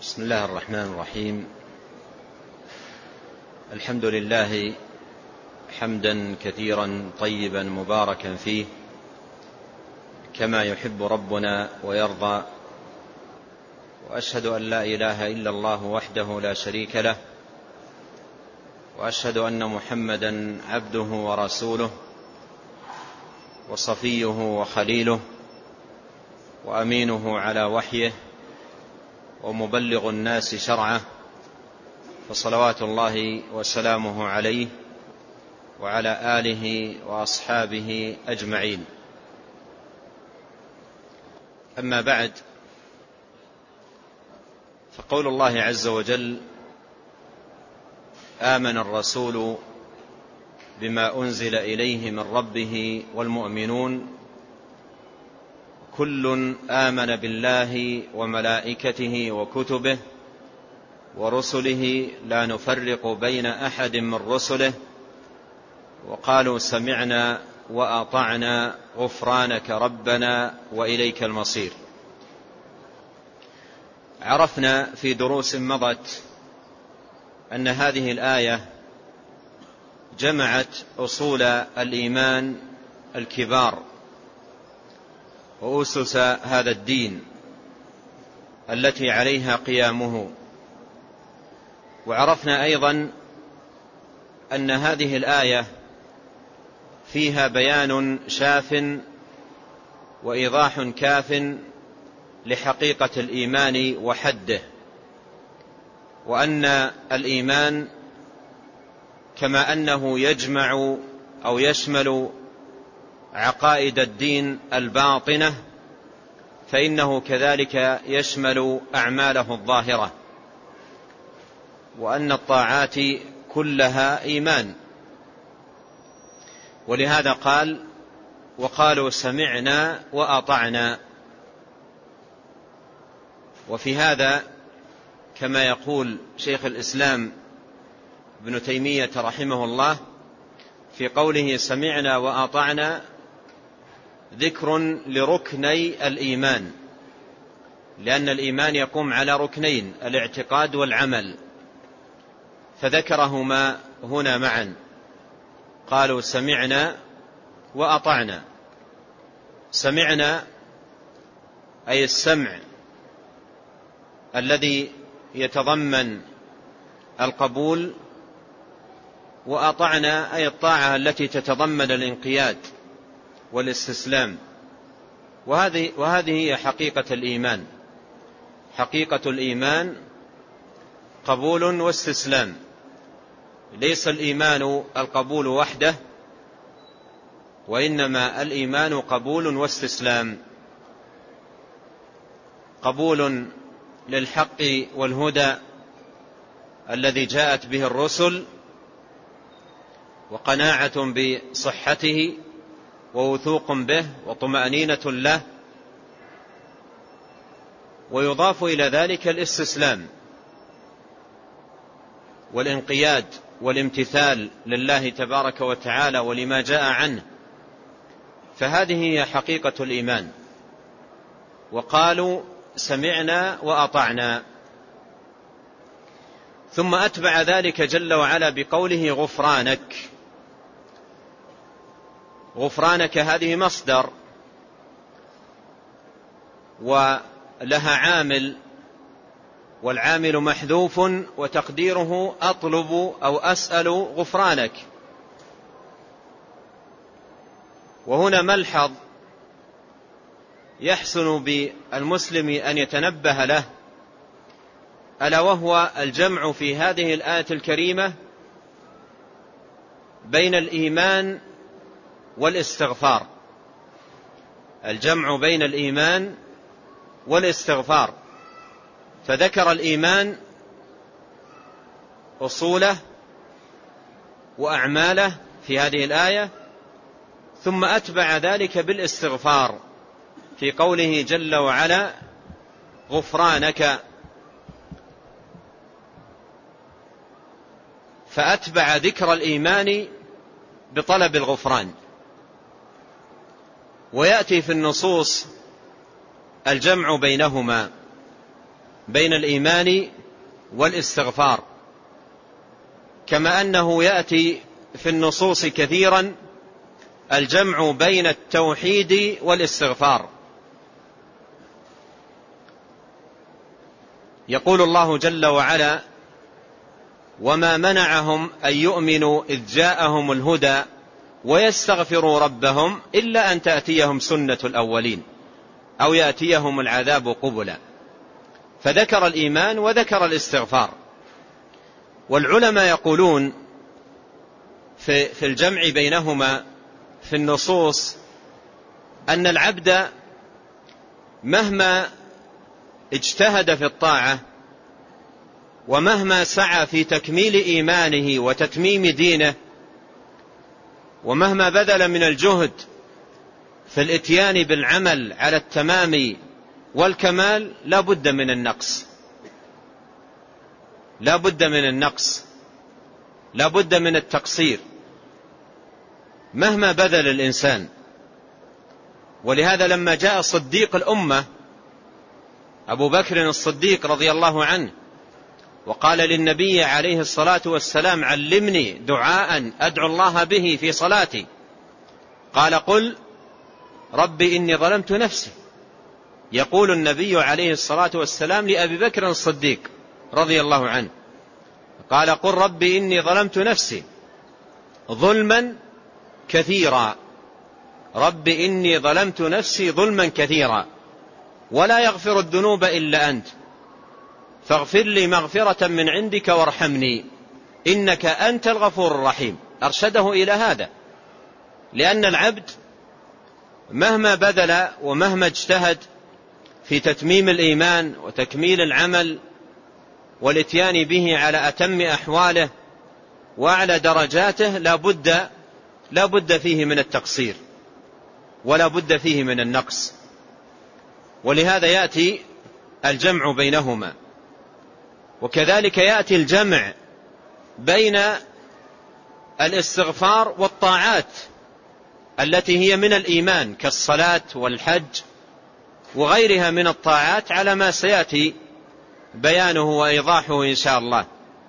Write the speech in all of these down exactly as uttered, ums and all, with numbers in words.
بسم الله الرحمن الرحيم. الحمد لله حمدا كثيرا طيبا مباركا فيه كما يحب ربنا ويرضى، وأشهد أن لا إله إلا الله وحده لا شريك له، وأشهد أن محمدا عبده ورسوله وصفيه وخليله وأمينه على وحيه ومبلغ الناس شرعه، فصلوات الله وسلامه عليه وعلى آله وأصحابه أجمعين. أما بعد، فقول الله عز وجل: آمن الرسول بما أنزل إليه من ربه والمؤمنون كل آمن بالله وملائكته وكتبه ورسله لا نفرق بين أحد من رسله وقالوا سمعنا وأطعنا غفرانك ربنا وإليك المصير. عرفنا في دروس مضت أن هذه الآية جمعت أصول الإيمان الكبار وأسس هذا الدين التي عليها قيامه. وعرفنا أيضا أن هذه الآية فيها بيان شاف وإيضاح كاف لحقيقة الإيمان وحده، وأن الإيمان كما أنه يجمع أو يشمل عقائد الدين الباطنة، فإنه كذلك يشمل أعماله الظاهرة، وأن الطاعات كلها إيمان. ولهذا قال: وقالوا سمعنا وأطعنا. وفي هذا كما يقول شيخ الإسلام ابن تيمية رحمه الله في قوله سمعنا وأطعنا ذكر لركني الإيمان، لأن الإيمان يقوم على ركنين: الاعتقاد والعمل، فذكرهما هنا معا. قالوا سمعنا وأطعنا. سمعنا أي السمع الذي يتضمن القبول، وأطعنا أي الطاعة التي تتضمن الانقياد والاستسلام. وهذه, وهذه هي حقيقة الإيمان. حقيقة الإيمان قبول واستسلام، ليس الإيمان القبول وحده، وإنما الإيمان قبول واستسلام. قبول للحق والهدى الذي جاءت به الرسل، وقناعة بصحته ووثوق به وطمأنينة له، ويضاف إلى ذلك الاستسلام والانقياد والامتثال لله تبارك وتعالى ولما جاء عنه. فهذه هي حقيقة الإيمان. وقالوا سمعنا وأطعنا. ثم أتبع ذلك جل وعلا بقوله غفرانك. غفرانك هذه مصدر ولها عامل، والعامل محذوف، وتقديره أطلب أو أسأل غفرانك. وهنا ملحظ يحسن بالمسلم أن يتنبه له، ألا وهو الجمع في هذه الآية الكريمة بين الإيمان والاستغفار. الجمع بين الإيمان والاستغفار، فذكر الإيمان أصوله وأعماله في هذه الآية، ثم أتبع ذلك بالاستغفار في قوله جل وعلا غفرانك. فأتبع ذكر الإيمان بطلب الغفران. ويأتي في النصوص الجمع بينهما، بين الإيمان والاستغفار، كما أنه يأتي في النصوص كثيرا الجمع بين التوحيد والاستغفار. يقول الله جل وعلا: وما منعهم أن يؤمنوا إذ جاءهم الهدى ويستغفروا ربهم إلا أن تأتيهم سنة الأولين أو يأتيهم العذاب قبلا. فذكر الإيمان وذكر الاستغفار. والعلماء يقولون في, في الجمع بينهما في النصوص أن العبد مهما اجتهد في الطاعة ومهما سعى في تكميل إيمانه وتتميم دينه ومهما بذل من الجهد في الاتيان بالعمل على التمام والكمال لا بد من النقص، لا بد من النقص، لا بد من التقصير مهما بذل الإنسان. ولهذا لما جاء صديق الأمة أبو بكر الصديق رضي الله عنه وقال للنبي عليه الصلاة والسلام: علمني دعاء أدعو الله به في صلاتي، قال: قل ربي إني ظلمت نفسي. يقول النبي عليه الصلاة والسلام لأبي بكر الصديق رضي الله عنه، قال: قل ربي إني ظلمت نفسي ظلما كثيرا، ربي إني ظلمت نفسي ظلما كثيرا ولا يغفر الذنوب إلا أنت فاغفر لي مغفرة من عندك وارحمني إنك أنت الغفور الرحيم. أرشده إلى هذا، لأن العبد مهما بذل ومهما اجتهد في تتميم الإيمان وتكميل العمل والاتيان به على أتم أحواله وأعلى درجاته لا بد لا بد فيه من التقصير ولا بد فيه من النقص. ولهذا يأتي الجمع بينهما. وكذلك يأتي الجمع بين الاستغفار والطاعات التي هي من الإيمان كالصلاة والحج وغيرها من الطاعات على ما سيأتي بيانه وإيضاحه إن شاء الله.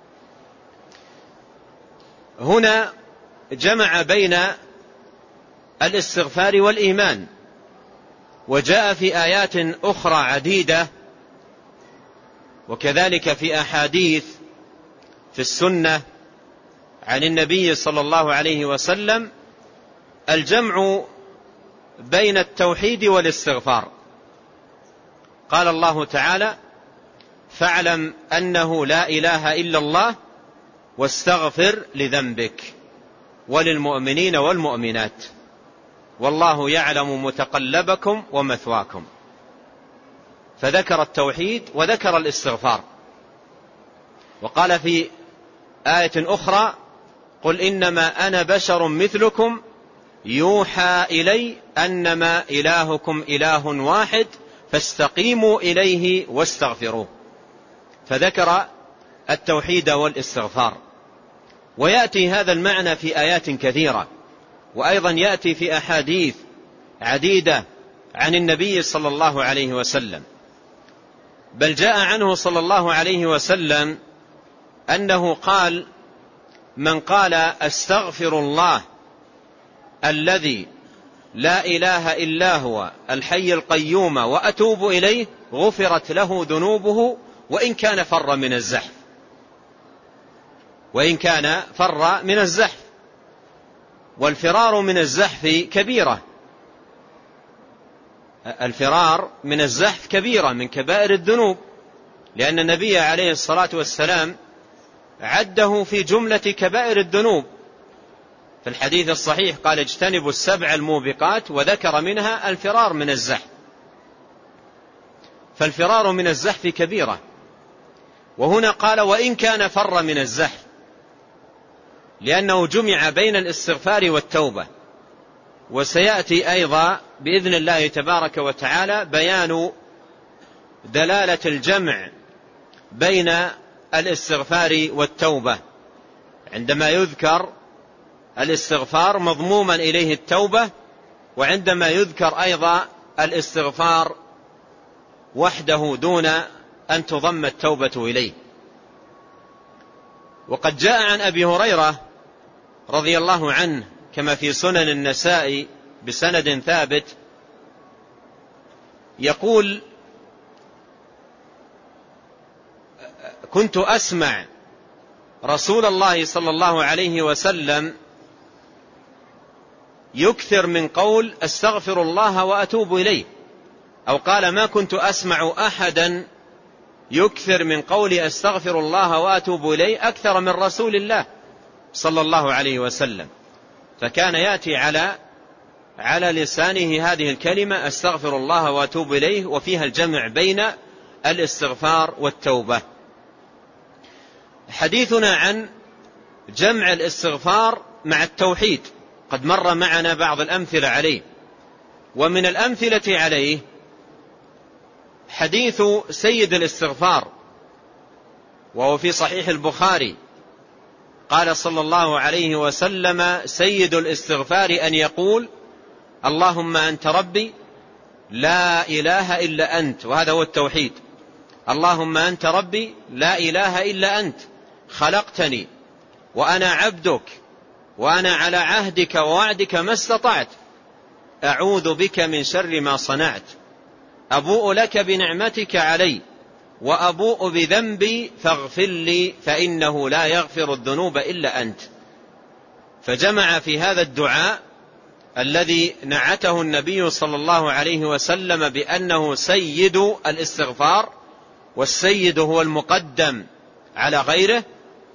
هنا جمع بين الاستغفار والإيمان، وجاء في آيات أخرى عديدة وكذلك في أحاديث في السنة عن النبي صلى الله عليه وسلم الجمع بين التوحيد والاستغفار. قال الله تعالى: فاعلم أنه لا إله إلا الله واستغفر لذنبك وللمؤمنين والمؤمنات والله يعلم متقلبكم ومثواكم. فذكر التوحيد وذكر الاستغفار. وقال في آية أخرى: قل إنما أنا بشر مثلكم يوحى إلي أنما إلهكم إله واحد فاستقيموا إليه واستغفروه. فذكر التوحيد والاستغفار. ويأتي هذا المعنى في آيات كثيرة، وأيضا يأتي في أحاديث عديدة عن النبي صلى الله عليه وسلم. بل جاء عنه صلى الله عليه وسلم أنه قال: من قال أستغفر الله الذي لا إله إلا هو الحي القيوم وأتوب إليه غفرت له ذنوبه وإن كان فر من الزحف وإن كان فر من الزحف. والفرار من الزحف كبيرة، الفرار من الزحف كبيرة من كبائر الذنوب، لأن النبي عليه الصلاة والسلام عده في جملة كبائر الذنوب. في الحديث الصحيح قال: اجتنبوا السبع الموبقات، وذكر منها الفرار من الزحف. فالفرار من الزحف كبيرة. وهنا قال: وإن كان فر من الزحف، لأنه جمع بين الاستغفار والتوبة. وسيأتي أيضا بإذن الله تبارك وتعالى بيان دلالة الجمع بين الاستغفار والتوبة، عندما يذكر الاستغفار مضموما إليه التوبة، وعندما يذكر أيضا الاستغفار وحده دون أن تضم التوبة إليه. وقد جاء عن أبي هريرة رضي الله عنه كما في سنن النساء بسند ثابت يقول: كنت أسمع رسول الله صلى الله عليه وسلم يكثر من قول أستغفر الله وأتوب إليه، أو قال: ما كنت أسمع أحدا يكثر من قول أستغفر الله وأتوب إليه أكثر من رسول الله صلى الله عليه وسلم. فكان يأتي على على لسانه هذه الكلمة أستغفر الله وأتوب إليه، وفيها الجمع بين الاستغفار والتوبة. حديثنا عن جمع الاستغفار مع التوحيد قد مر معنا بعض الأمثلة عليه، ومن الأمثلة عليه حديث سيد الاستغفار، وهو في صحيح البخاري، قال صلى الله عليه وسلم: سيد الاستغفار أن يقول اللهم أنت ربي لا إله إلا أنت، وهذا هو التوحيد. اللهم أنت ربي لا إله إلا أنت، خلقتني وأنا عبدك وأنا على عهدك ووعدك ما استطعت، أعوذ بك من شر ما صنعت، أبوء لك بنعمتك علي وأبوء بذنبي فاغفر لي فإنه لا يغفر الذنوب إلا أنت. فجمع في هذا الدعاء الذي نعته النبي صلى الله عليه وسلم بأنه سيد الاستغفار، والسيد هو المقدم على غيره،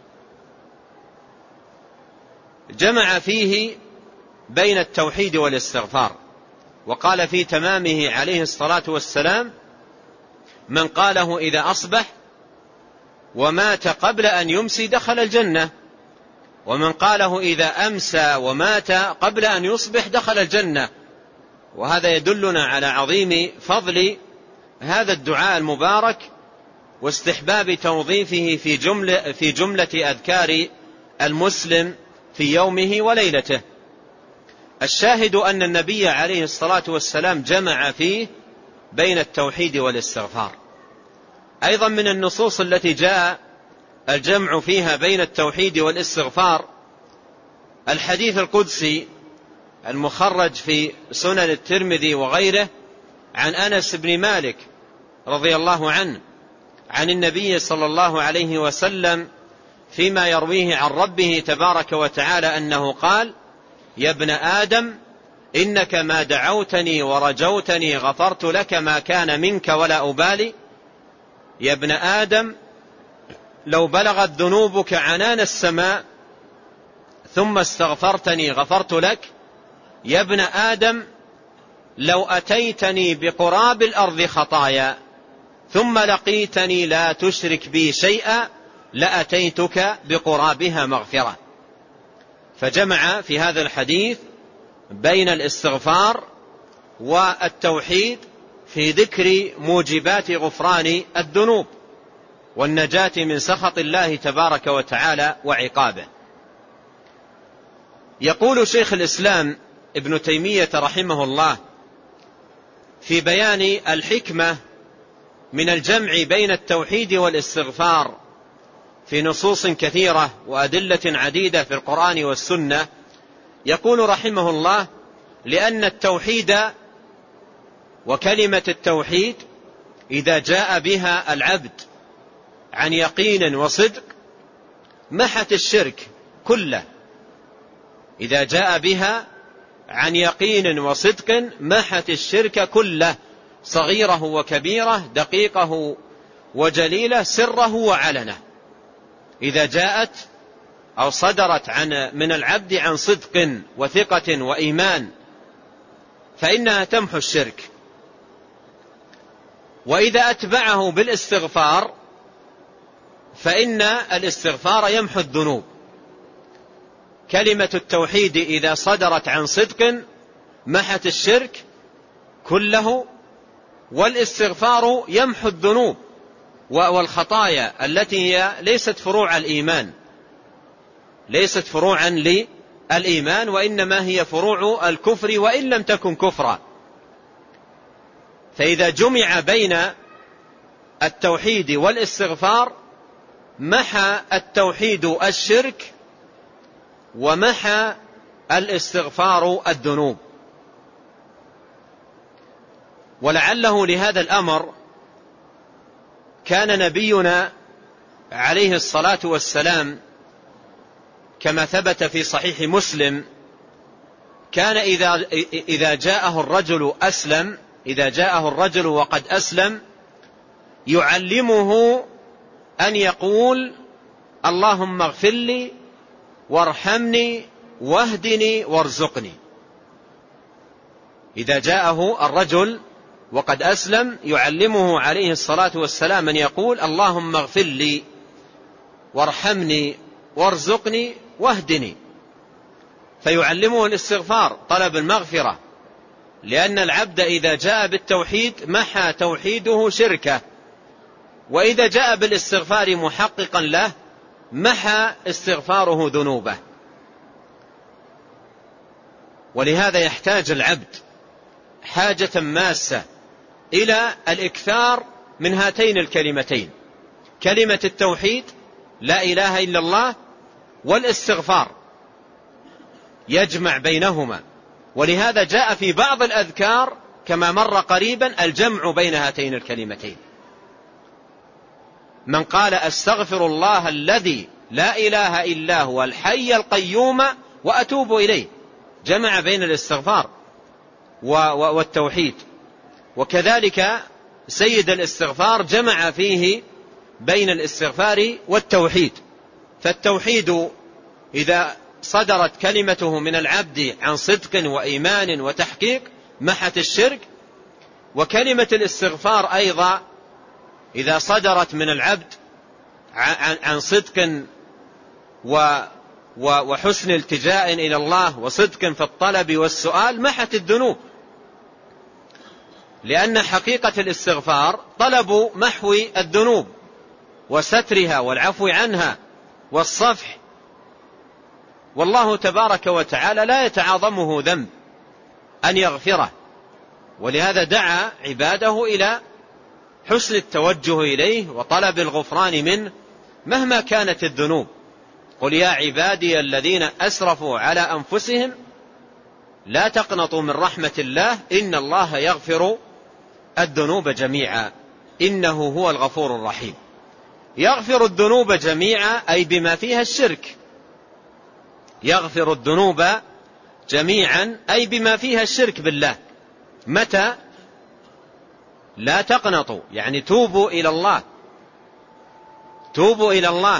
جمع فيه بين التوحيد والاستغفار. وقال في تمامه عليه الصلاة والسلام: من قاله إذا أصبح ومات قبل أن يمسي دخل الجنة، ومن قاله إذا أمسى ومات قبل أن يصبح دخل الجنة. وهذا يدلنا على عظيم فضل هذا الدعاء المبارك واستحباب توظيفه في جملة, في جملة أذكار المسلم في يومه وليلته. الشاهد أن النبي عليه الصلاة والسلام جمع فيه بين التوحيد والاستغفار. أيضا من النصوص التي جاء الجمع فيها بين التوحيد والاستغفار الحديث القدسي المخرج في سنن الترمذي وغيره عن أنس بن مالك رضي الله عنه عن النبي صلى الله عليه وسلم فيما يرويه عن ربه تبارك وتعالى أنه قال: يا ابن آدم إنك ما دعوتني ورجوتني غفرت لك ما كان منك ولا أبالي. يا ابن آدم لو بلغت ذنوبك عنان السماء ثم استغفرتني غفرت لك. يا ابن آدم لو أتيتني بقراب الأرض خطايا ثم لقيتني لا تشرك بي شيئا لأتيتك بقرابها مغفرة. فجمع في هذا الحديث بين الاستغفار والتوحيد في ذكر موجبات غفران الذنوب والنجاة من سخط الله تبارك وتعالى وعقابه. يقول شيخ الإسلام ابن تيمية رحمه الله في بيان الحكمة من الجمع بين التوحيد والاستغفار في نصوص كثيرة وأدلة عديدة في القرآن والسنة، يقول رحمه الله: لأن التوحيد وكلمة التوحيد إذا جاء بها العبد عن يقين وصدق محت الشرك كله. إذا جاء بها عن يقين وصدق محت الشرك كله، صغيره وكبيره، دقيقه وجليله، سره وعلنه. إذا جاءت أو صدرت عن من العبد عن صدق وثقة وإيمان فإنها تمحو الشرك. وإذا أتبعه بالاستغفار فإن الاستغفار يمحو الذنوب. كلمة التوحيد إذا صدرت عن صدق محت الشرك كله، والاستغفار يمحو الذنوب والخطايا التي هي ليست فروع الإيمان، ليست فروعا للإيمان، وإنما هي فروع الكفر وإن لم تكن كفرا. فإذا جمع بين التوحيد والاستغفار محى التوحيد الشرك ومحى الاستغفار الذنوب. ولعله لهذا الأمر كان نبينا عليه الصلاة والسلام كما ثبت في صحيح مسلم كان إذا, إذا جاءه الرجل أسلم إذا جاءه الرجل وقد أسلم يعلمه أن يقول اللهم اغفر لي وارحمني واهدني وارزقني. إذا جاءه الرجل وقد أسلم يعلمه عليه الصلاة والسلام أن يقول اللهم اغفر لي وارحمني وارزقني واهدني، فيعلمه الاستغفار طلب المغفرة، لأن العبد إذا جاء بالتوحيد محى توحيده شركه، وإذا جاء بالاستغفار محققا له محى استغفاره ذنوبه. ولهذا يحتاج العبد حاجة ماسة إلى الإكثار من هاتين الكلمتين، كلمة التوحيد لا إله إلا الله والاستغفار، يجمع بينهما. ولهذا جاء في بعض الأذكار كما مر قريبا الجمع بين هاتين الكلمتين. من قال أستغفر الله الذي لا إله إلا هو الحي القيوم وأتوب إليه، جمع بين الاستغفار والتوحيد. وكذلك سيد الاستغفار جمع فيه بين الاستغفار والتوحيد. فالتوحيد إذا صدرت كلمته من العبد عن صدق وإيمان وتحقيق محت الشرك، وكلمة الاستغفار أيضا إذا صدرت من العبد عن صدق وحسن التجاء إلى الله وصدق في الطلب والسؤال محت الذنوب، لأن حقيقة الاستغفار طلب محو الذنوب وسترها والعفو عنها والصفح. والله تبارك وتعالى لا يتعاظمه ذنب أن يغفره، ولهذا دعا عباده إلى حسن التوجه إليه وطلب الغفران منه مهما كانت الذنوب. قل يا عبادي الذين أسرفوا على أنفسهم لا تقنطوا من رحمة الله إن الله يغفر الذنوب جميعا إنه هو الغفور الرحيم. يغفر الذنوب جميعا أي بما فيها الشرك، يغفر الذنوب جميعا أي بما فيها الشرك بالله. متى؟ لا تقنطوا، يعني توبوا إلى الله، توبوا إلى الله،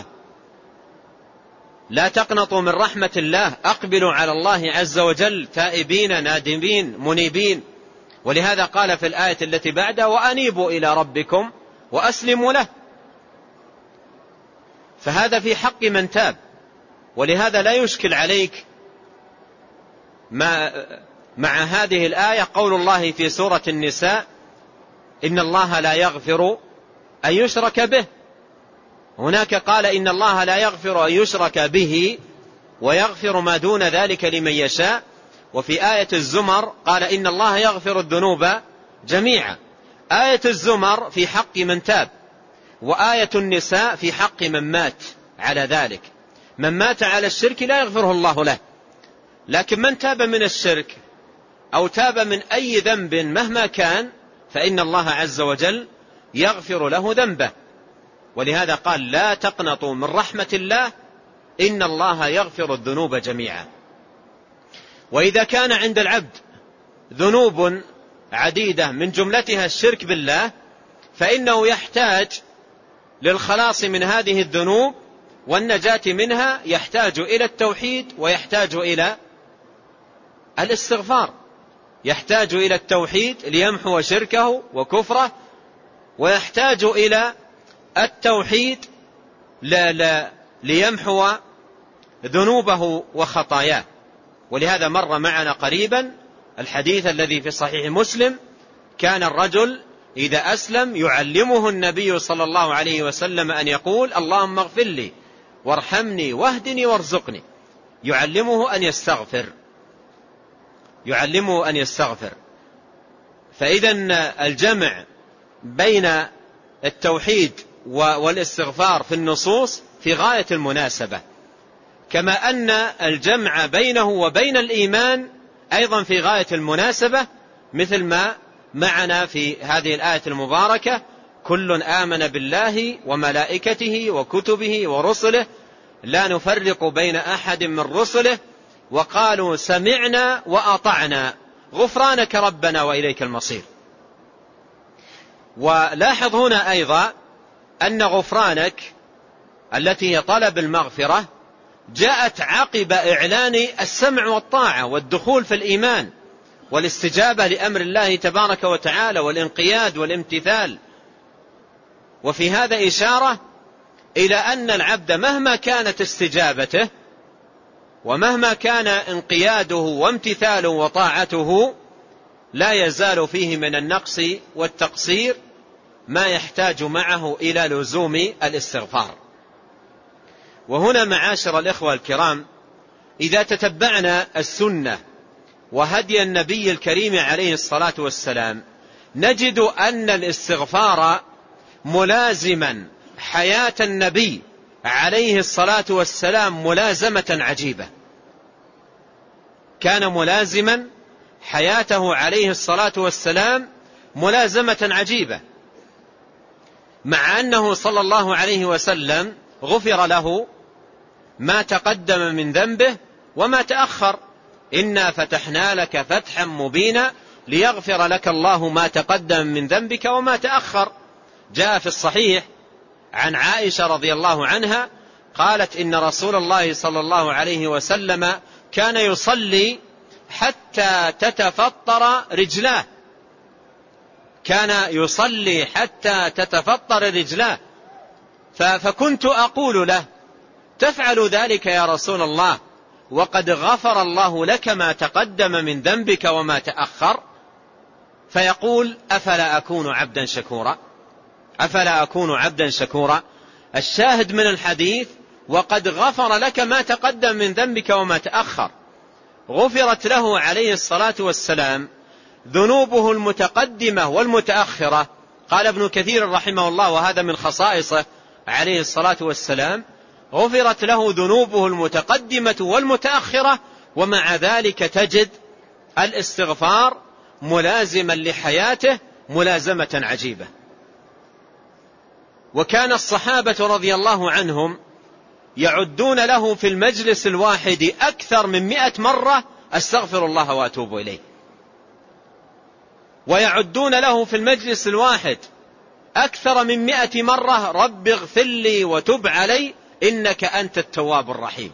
لا تقنطوا من رحمة الله، أقبلوا على الله عز وجل تائبين نادمين منيبين. ولهذا قال في الآية التي بعدها وأنيبوا إلى ربكم وأسلموا له، فهذا في حق من تاب. ولهذا لا يشكل عليك مع, مع هذه الآية قول الله في سورة النساء إن الله لا يغفر أن يشرك به. هناك قال إن الله لا يغفر أن يشرك به ويغفر ما دون ذلك لمن يشاء. وفي آية الزمر قال إن الله يغفر الذنوب جميعا. آية الزمر في حق من تاب، وآية النساء في حق من مات على ذلك. من مات على الشرك لا يغفره الله له، لكن من تاب من الشرك أو تاب من أي ذنب مهما كان فإن الله عز وجل يغفر له ذنبه. ولهذا قال لا تقنطوا من رحمة الله إن الله يغفر الذنوب جميعا. وإذا كان عند العبد ذنوب عديدة من جملتها الشرك بالله فإنه يحتاج للخلاص من هذه الذنوب والنجاة منها، يحتاج إلى التوحيد ويحتاج إلى الاستغفار. يحتاج إلى التوحيد ليمحو شركه وكفره، ويحتاج إلى التوحيد لا لا ليمحو ذنوبه وخطاياه. ولهذا مر معنا قريبا الحديث الذي في صحيح مسلم كان الرجل إذا أسلم يعلمه النبي صلى الله عليه وسلم أن يقول اللهم اغفر لي وارحمني واهدني وارزقني، يعلمه أن يستغفر، يعلمه أن يستغفر. فإذا الجمع بين التوحيد والاستغفار في النصوص في غاية المناسبة، كما أن الجمع بينه وبين الإيمان أيضا في غاية المناسبة، مثل ما معنا في هذه الآية المباركة: كل آمن بالله وملائكته وكتبه ورسله لا نفرق بين أحد من رسله وقالوا سمعنا وأطعنا غفرانك ربنا وإليك المصير. ولاحظ هنا أيضا أن غفرانك التي هي طلب المغفرة جاءت عقب إعلان السمع والطاعة والدخول في الإيمان والاستجابة لأمر الله تبارك وتعالى والانقياد والامتثال. وفي هذا إشارة إلى أن العبد مهما كانت استجابته ومهما كان انقياده وامتثاله وطاعته لا يزال فيه من النقص والتقصير ما يحتاج معه إلى لزوم الاستغفار. وهنا معاشر الإخوة الكرام، إذا تتبعنا السنة وهدي النبي الكريم عليه الصلاة والسلام نجد أن الاستغفار ملازما حياة النبي عليه الصلاة والسلام ملازمة عجيبة. كان ملازما حياته عليه الصلاة والسلام ملازمة عجيبة، مع أنه صلى الله عليه وسلم غفر له ما تقدم من ذنبه وما تأخر. إنا فتحنا لك فتحا مبينا ليغفر لك الله ما تقدم من ذنبك وما تأخر. جاء في الصحيح عن عائشة رضي الله عنها قالت إن رسول الله صلى الله عليه وسلم كان يصلي حتى تتفطر رجلاه، كان يصلي حتى تتفطر رجلاه، فكنت أقول له: تفعل ذلك يا رسول الله وقد غفر الله لك ما تقدم من ذنبك وما تأخر؟ فيقول: أفلا أكون عبدا شكورا، أفلا أكون عبدا شكورا. الشاهد من الحديث: وقد غفر لك ما تقدم من ذنبك وما تأخر. غفرت له عليه الصلاة والسلام ذنوبه المتقدمة والمتأخرة. قال ابن كثير رحمه الله، وهذا من خصائصه عليه الصلاة والسلام: غفرت له ذنوبه المتقدمة والمتأخرة، ومع ذلك تجد الاستغفار ملازما لحياته ملازمة عجيبة. وكان الصحابة رضي الله عنهم يعدون له في المجلس الواحد أكثر من مئة مرة: أستغفر الله وأتوب إليه. ويعدون له في المجلس الواحد أكثر من مئة مرة: رب اغفر لي وتب علي إنك أنت التواب الرحيم.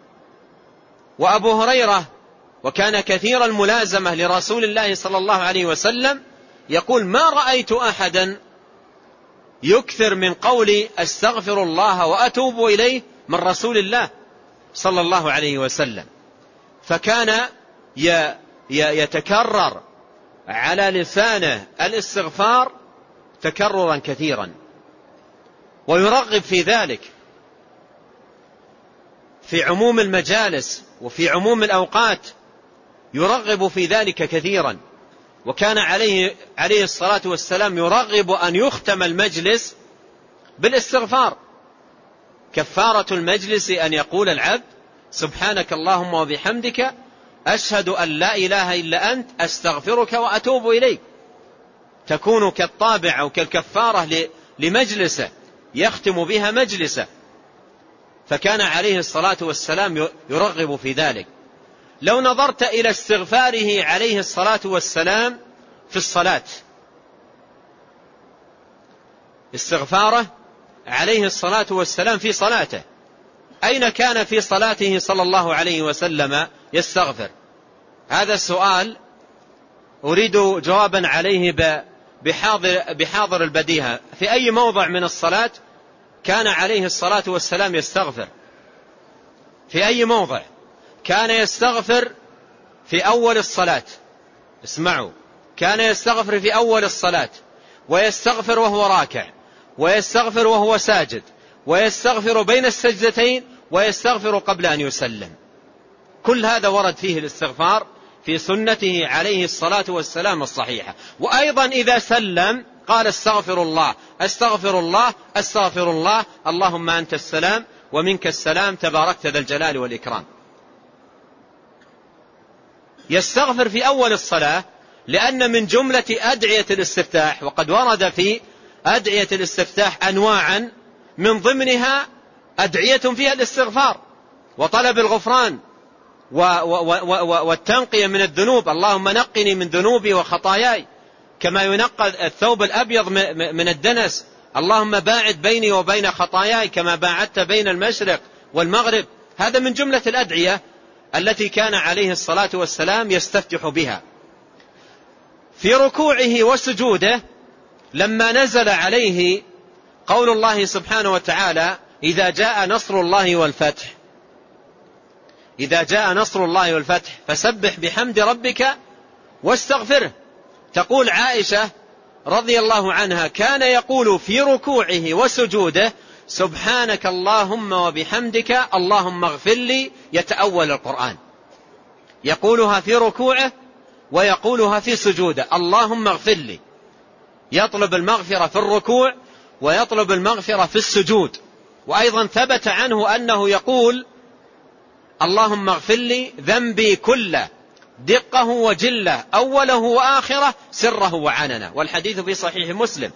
وأبو هريرة وكان كثير الملازمة لرسول الله صلى الله عليه وسلم يقول: ما رأيت أحدا يكثر من قول أستغفر الله وأتوب إليه من رسول الله صلى الله عليه وسلم. فكان يتكرر على لسانه الاستغفار تكررا كثيرا، ويرغب في ذلك في عموم المجالس وفي عموم الأوقات، يرغب في ذلك كثيرا. وكان عليه عليه الصلاة والسلام يرغب أن يختم المجلس بالاستغفار. كفارة المجلس أن يقول العبد: سبحانك اللهم وبحمدك أشهد أن لا إله إلا أنت أستغفرك وأتوب إليك. تكون كالطابع أو كالكفارة لمجلسه يختم بها مجلسه. فكان عليه الصلاة والسلام يرغب في ذلك. لو نظرت إلى استغفاره عليه الصلاة والسلام في الصلاة، استغفاره عليه الصلاة والسلام في صلاته، أين كان في صلاته صلى الله عليه وسلم يستغفر؟ هذا السؤال أريد جوابا عليه بحاضر, بحاضر البديهة. في أي موضع من الصلاة كان عليه الصلاة والسلام يستغفر؟ في أي موضع؟ كان يستغفر في أول الصلاة. اسمعوا، كان يستغفر في أول الصلاة، ويستغفر وهو راكع، ويستغفر وهو ساجد، ويستغفر بين السجدتين، ويستغفر قبل أن يسلم. كل هذا ورد فيه الاستغفار في سنته عليه الصلاة والسلام الصحيحة. وأيضا إذا سلم قال استغفر الله استغفر الله استغفر الله اللهم أنت السلام ومنك السلام تباركت ذا الجلال والإكرام. يستغفر في أول الصلاة لأن من جملة أدعية الاستفتاح، وقد ورد في أدعية الاستفتاح أنواعا من ضمنها أدعية فيها الاستغفار وطلب الغفران والتنقية من الذنوب. اللهم نقني من ذنوبي وخطاياي كما ينقى الثوب الأبيض من الدنس. اللهم باعد بيني وبين خطاياي كما باعدت بين المشرق والمغرب. هذا من جملة الأدعية التي كان عليه الصلاة والسلام يستفتح بها. في ركوعه وسجوده لما نزل عليه قول الله سبحانه وتعالى إذا جاء نصر الله والفتح إذا جاء نصر الله والفتح فسبح بحمد ربك واستغفره. تقول عائشة رضي الله عنها كان يقول في ركوعه وسجوده سبحانك اللهم وبحمدك اللهم اغفر لي، يتأول القرآن، يقولها في ركوعه ويقولها في سجوده اللهم اغفر لي، يطلب المغفرة في الركوع ويطلب المغفرة في السجود. وأيضا ثبت عنه أنه يقول اللهم اغفر لي ذنبي كله دقه وجله أوله وآخره سره وعننه، والحديث في صحيح مسلم.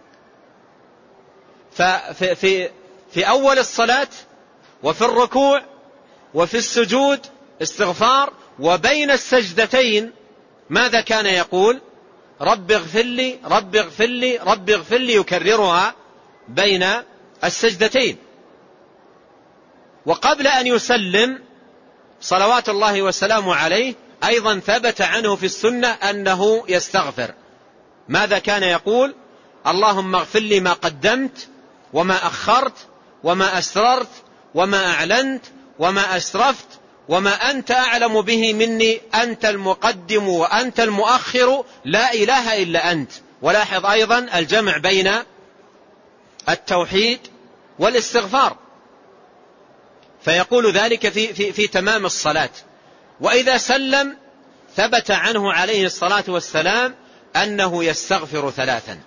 ففي في في أول الصلاة وفي الركوع وفي السجود استغفار، وبين السجدتين ماذا كان يقول؟ رب اغفر لي رب اغفر لي رب اغفر لي، يكررها بين السجدتين. وقبل أن يسلم صلوات الله وسلامه عليه أيضا ثبت عنه في السنة أنه يستغفر. ماذا كان يقول؟ اللهم اغفر لي ما قدمت وما أخرت وما أسررت وما أعلنت وما أسرفت وما أنت أعلم به مني أنت المقدم وأنت المؤخر لا إله إلا أنت. ولاحظ أيضا الجمع بين التوحيد والاستغفار، فيقول ذلك في, في, في تمام الصلاة. وإذا سلم ثبت عنه عليه الصلاة والسلام أنه يستغفر ثلاثا.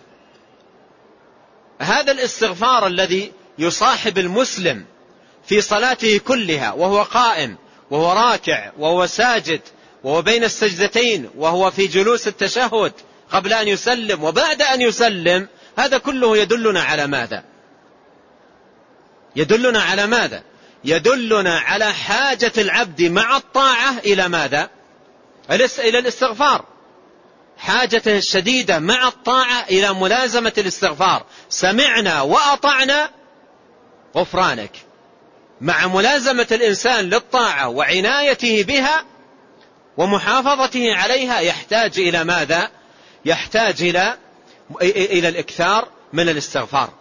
هذا الاستغفار الذي يصاحب المسلم في صلاته كلها وهو قائم وهو راكع وهو ساجد وهو بين السجدتين وهو في جلوس التشهد قبل أن يسلم وبعد أن يسلم، هذا كله يدلنا على ماذا؟ يدلنا على ماذا؟ يدلنا على حاجة العبد مع الطاعة إلى ماذا؟ إلى الاستغفار، حاجته الشديدة مع الطاعة إلى ملازمة الاستغفار. سمعنا وأطعنا غفرانك، مع ملازمة الإنسان للطاعة وعنايته بها ومحافظته عليها يحتاج إلى ماذا؟ يحتاج إلى إلى الإكثار من الاستغفار.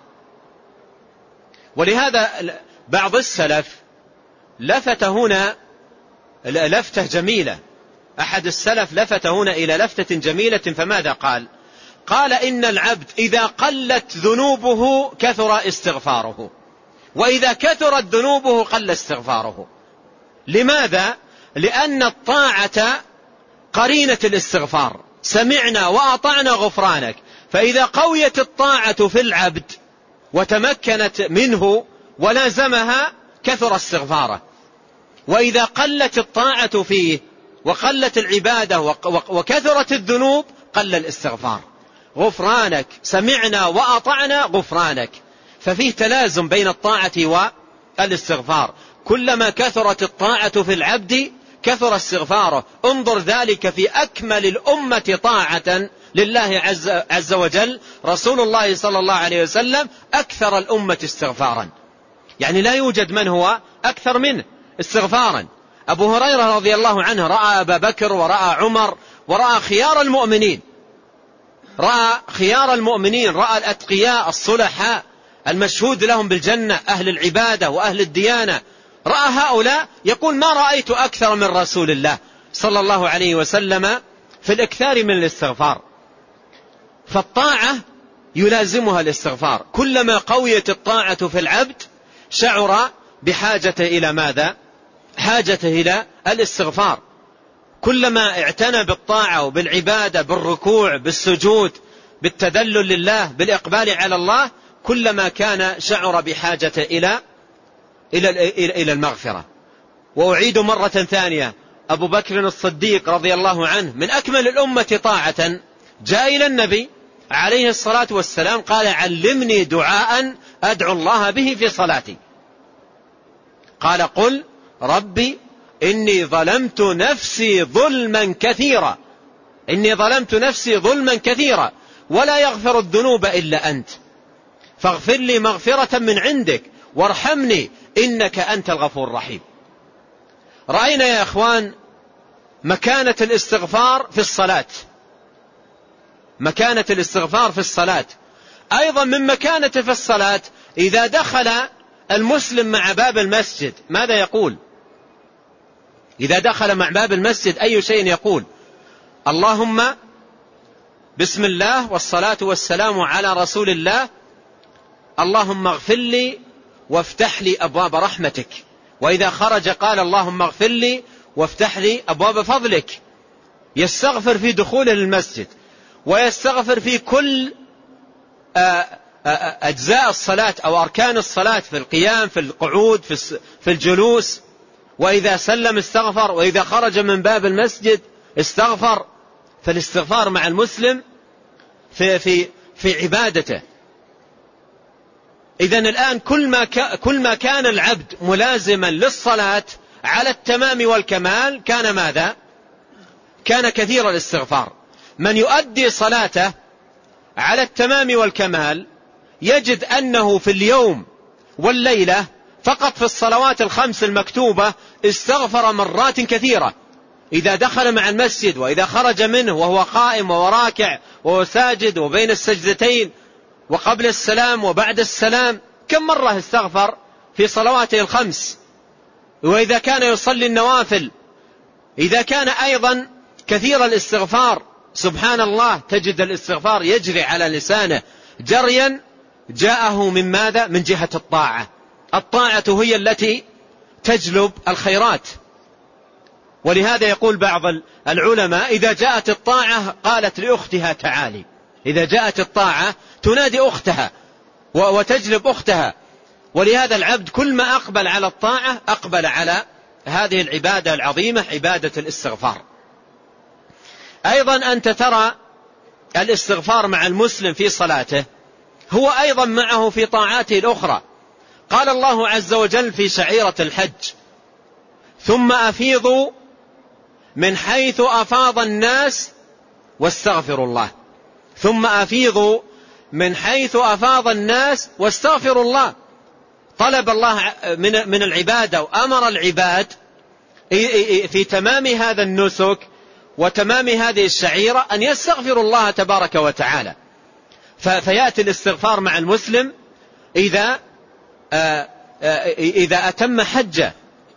ولهذا بعض السلف لفت هنا لفتة جميلة، أحد السلف لفت هنا إلى لفتة جميلة، فماذا قال؟ قال إن العبد إذا قلت ذنوبه كثر استغفاره، وإذا كثرت ذنوبه قل استغفاره. لماذا؟ لأن الطاعة قرينة الاستغفار، سمعنا وأطعنا غفرانك. فإذا قويت الطاعة في العبد وتمكنت منه ولازمها كثر استغفاره، وإذا قلت الطاعة فيه وقلت العبادة وكثرت الذنوب قل الاستغفار. غفرانك، سمعنا وأطعنا غفرانك. ففيه تلازم بين الطاعة والاستغفار، كلما كثرت الطاعة في العبد كثر استغفاره. انظر ذلك في أكمل الأمة طاعة لله عز, عز وجل رسول الله صلى الله عليه وسلم أكثر الأمة استغفارا، يعني لا يوجد من هو أكثر منه استغفارا. أبو هريرة رضي الله عنه رأى أبا بكر ورأى عمر ورأى خيار المؤمنين، رأى خيار المؤمنين، رأى الأتقياء الصلحاء المشهود لهم بالجنة أهل العبادة وأهل الديانة، رأى هؤلاء يقول ما رأيت أكثر من رسول الله صلى الله عليه وسلم في الإكثار من الاستغفار. فالطاعة يلازمها الاستغفار، كلما قويت الطاعة في العبد شعر بحاجته إلى ماذا؟ حاجته إلى الاستغفار. كلما اعتنى بالطاعة وبالعبادة بالركوع بالسجود بالتذلل لله بالإقبال على الله كلما كان شعر بحاجة إلى إلى إلى المغفرة. وأعيد مرة ثانية، أبو بكر الصديق رضي الله عنه من أكمل الأمة طاعة جاء إلى النبي عليه الصلاة والسلام قال: علمني دعاء أدعو الله به في صلاتي. قال: قل ربي إني ظلمت نفسي ظلما كثيرا إني ظلمت نفسي ظلما كثيرا ولا يغفر الذنوب إلا أنت فاغفر لي مغفرة من عندك وارحمني إنك أنت الغفور الرحيم. رأينا يا أخوان مكانة الاستغفار في الصلاة، مكانة الاستغفار في الصلاة. أيضا من مكانته في الصلاة إذا دخل المسلم مع باب المسجد ماذا يقول؟ إذا دخل مع باب المسجد أي شيء يقول؟ اللهم بسم الله والصلاة والسلام على رسول الله، اللهم اغفر لي وافتح لي أبواب رحمتك. وإذا خرج قال اللهم اغفر لي وافتح لي أبواب فضلك. يستغفر في دخوله للمسجد، ويستغفر في كل أجزاء الصلاة أو أركان الصلاة، في القيام، في القعود، في الجلوس. وإذا سلم استغفر، وإذا خرج من باب المسجد استغفر. فالاستغفار مع المسلم في, في, في عبادته. إذن الآن كل ما, كل ما كان العبد ملازما للصلاة على التمام والكمال كان ماذا؟ كان كثير الاستغفار. من يؤدي صلاته على التمام والكمال يجد أنه في اليوم والليلة فقط في الصلوات الخمس المكتوبة استغفر مرات كثيرة. إذا دخل مع المسجد وإذا خرج منه وهو قائم وهو راكع وهو ساجد وبين السجدتين وقبل السلام وبعد السلام كم مرة استغفر في صلواته الخمس. وإذا كان يصلي النوافل إذا كان أيضا كثير الاستغفار سبحان الله تجد الاستغفار يجري على لسانه جريا جاءه من ماذا؟ من جهة الطاعة. الطاعة هي التي تجلب الخيرات. ولهذا يقول بعض العلماء إذا جاءت الطاعة قالت لأختها تعالي. إذا جاءت الطاعة تنادي أختها وتجلب أختها. ولهذا العبد كل ما أقبل على الطاعة أقبل على هذه العبادة العظيمة عبادة الاستغفار. أيضا أنت ترى الاستغفار مع المسلم في صلاته هو أيضا معه في طاعاته الأخرى. قال الله عز وجل في شعيرة الحج ثم أفيضوا من حيث أفاض الناس واستغفروا الله. ثم أفيضوا من حيث أفاض الناس واستغفروا الله. طلب الله من العبادة وأمر العباد في تمام هذا النسك وتمام هذه الشعيرة أن يستغفروا الله تبارك وتعالى. فيأتي الاستغفار مع المسلم إذا إذا أتم حجه.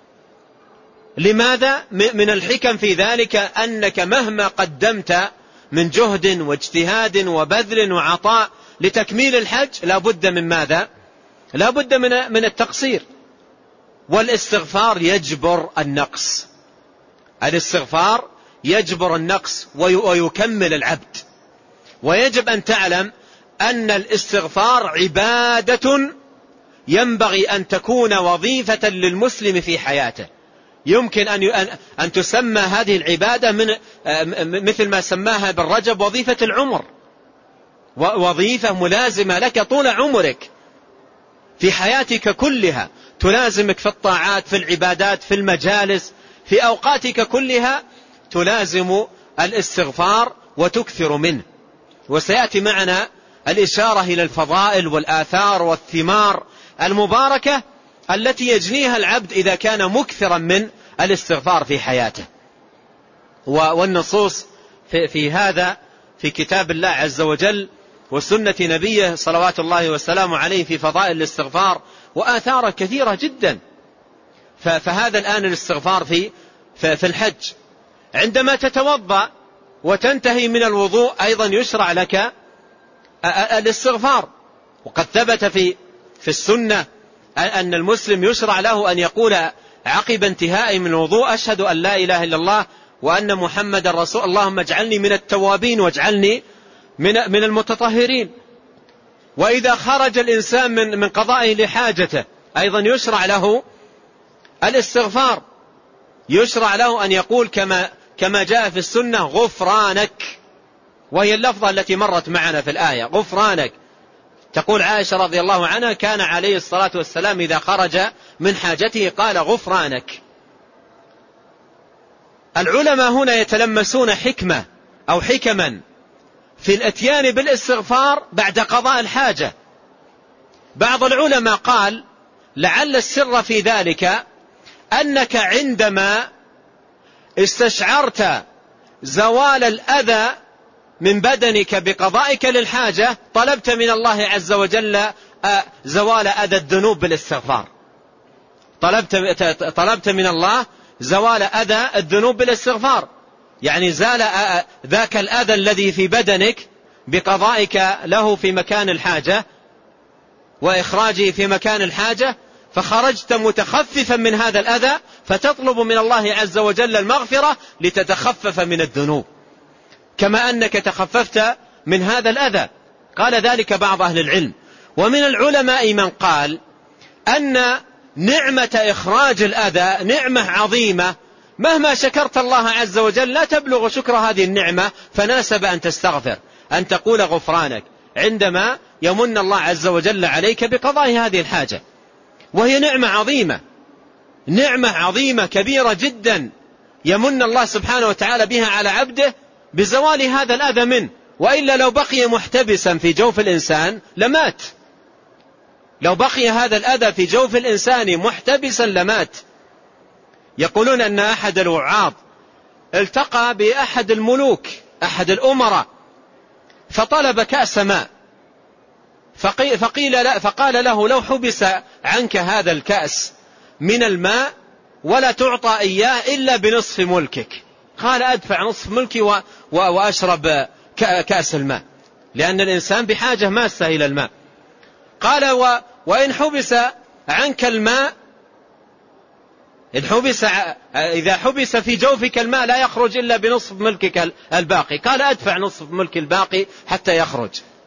لماذا؟ من الحكم في ذلك أنك مهما قدمت من جهد واجتهاد وبذل وعطاء لتكميل الحج لا بد من ماذا؟ لا بد من من التقصير. والاستغفار يجبر النقص. الاستغفار يجبر النقص ويكمل العبد. ويجب أن تعلم أن الاستغفار عبادة ينبغي أن تكون وظيفة للمسلم في حياته. يمكن أن أن تسمى هذه العبادة من مثل ما سماها ابن رجب وظيفة العمر، وظيفة ملازمة لك طول عمرك في حياتك كلها، تلازمك في الطاعات، في العبادات، في المجالس، في أوقاتك كلها تلازم الاستغفار وتكثر منه. وسيأتي معنا الإشارة إلى الفضائل والآثار والثمار المباركة التي يجنيها العبد إذا كان مكثرا من الاستغفار في حياته. والنصوص في, في هذا في كتاب الله عز وجل وسنة نبيه صلوات الله والسلام عليه في فضائل الاستغفار وآثار كثيرة جدا. فهذا الآن الاستغفار في, في الحج. عندما تتوضأ وتنتهي من الوضوء أيضا يشرع لك الاستغفار. وقد ثبت في, في السنة أن المسلم يشرع له أن يقول عقب انتهاء من الوضوء أشهد أن لا إله إلا الله وأن محمد رسول اللهم اجعلني من التوابين واجعلني من من المتطهرين. وإذا خرج الإنسان من من قضائه لحاجته أيضا يشرع له الاستغفار، يشرع له أن يقول كما كما جاء في السنة غفرانك، وهي اللفظة التي مرت معنا في الآية غفرانك. تقول عائشة رضي الله عنها كان عليه الصلاة والسلام إذا خرج من حاجته قال غفرانك. العلماء هنا يتلمسون حكمة أو حكما في الاتيان بالاستغفار بعد قضاء الحاجة. بعض العلماء قال لعل السر في ذلك أنك عندما استشعرت زوال الأذى من بدنك بقضائك للحاجة طلبت من الله عز وجل زوال أذى الذنوب بالاستغفار، طلبت, طلبت من الله زوال أذى الذنوب بالاستغفار، يعني زال ذاك الأذى الذي في بدنك بقضائك له في مكان الحاجة وإخراجه في مكان الحاجة، فخرجت متخففا من هذا الأذى فتطلب من الله عز وجل المغفرة لتتخفف من الذنوب كما أنك تخففت من هذا الأذى. قال ذلك بعض أهل العلم. ومن العلماء من قال أن نعمة إخراج الأذى نعمة عظيمة، مهما شكرت الله عز وجل لا تبلغ شكر هذه النعمة، فناسب أن تستغفر، أن تقول غفرانك عندما يمن الله عز وجل عليك بقضاء هذه الحاجة، وهي نعمة عظيمة، نعمة عظيمة كبيرة جدا يمن الله سبحانه وتعالى بها على عبده بزوال هذا الأذى منه. وإلا لو بقي محتبسا في جوف الإنسان لمات، لو بقي هذا الأذى في جوف الإنسان محتبسا لمات. يقولون أن أحد الوعاظ التقى بأحد الملوك أحد الأمراء فطلب كأس ماء، فقيل لا فقال له لو حبس عنك هذا الكأس من الماء ولا تعطى إياه إلا بنصف ملكك، قال أدفع نصف ملكي وأشرب كأس الماء، لأن الإنسان بحاجة ماسة إلى الماء. قال وإن حبس عنك الماء، إن حبس إذا حبس في جوفك الماء لا يخرج إلا بنصف ملكك الباقي، قال أدفع نصف ملك الباقي حتى يخرج.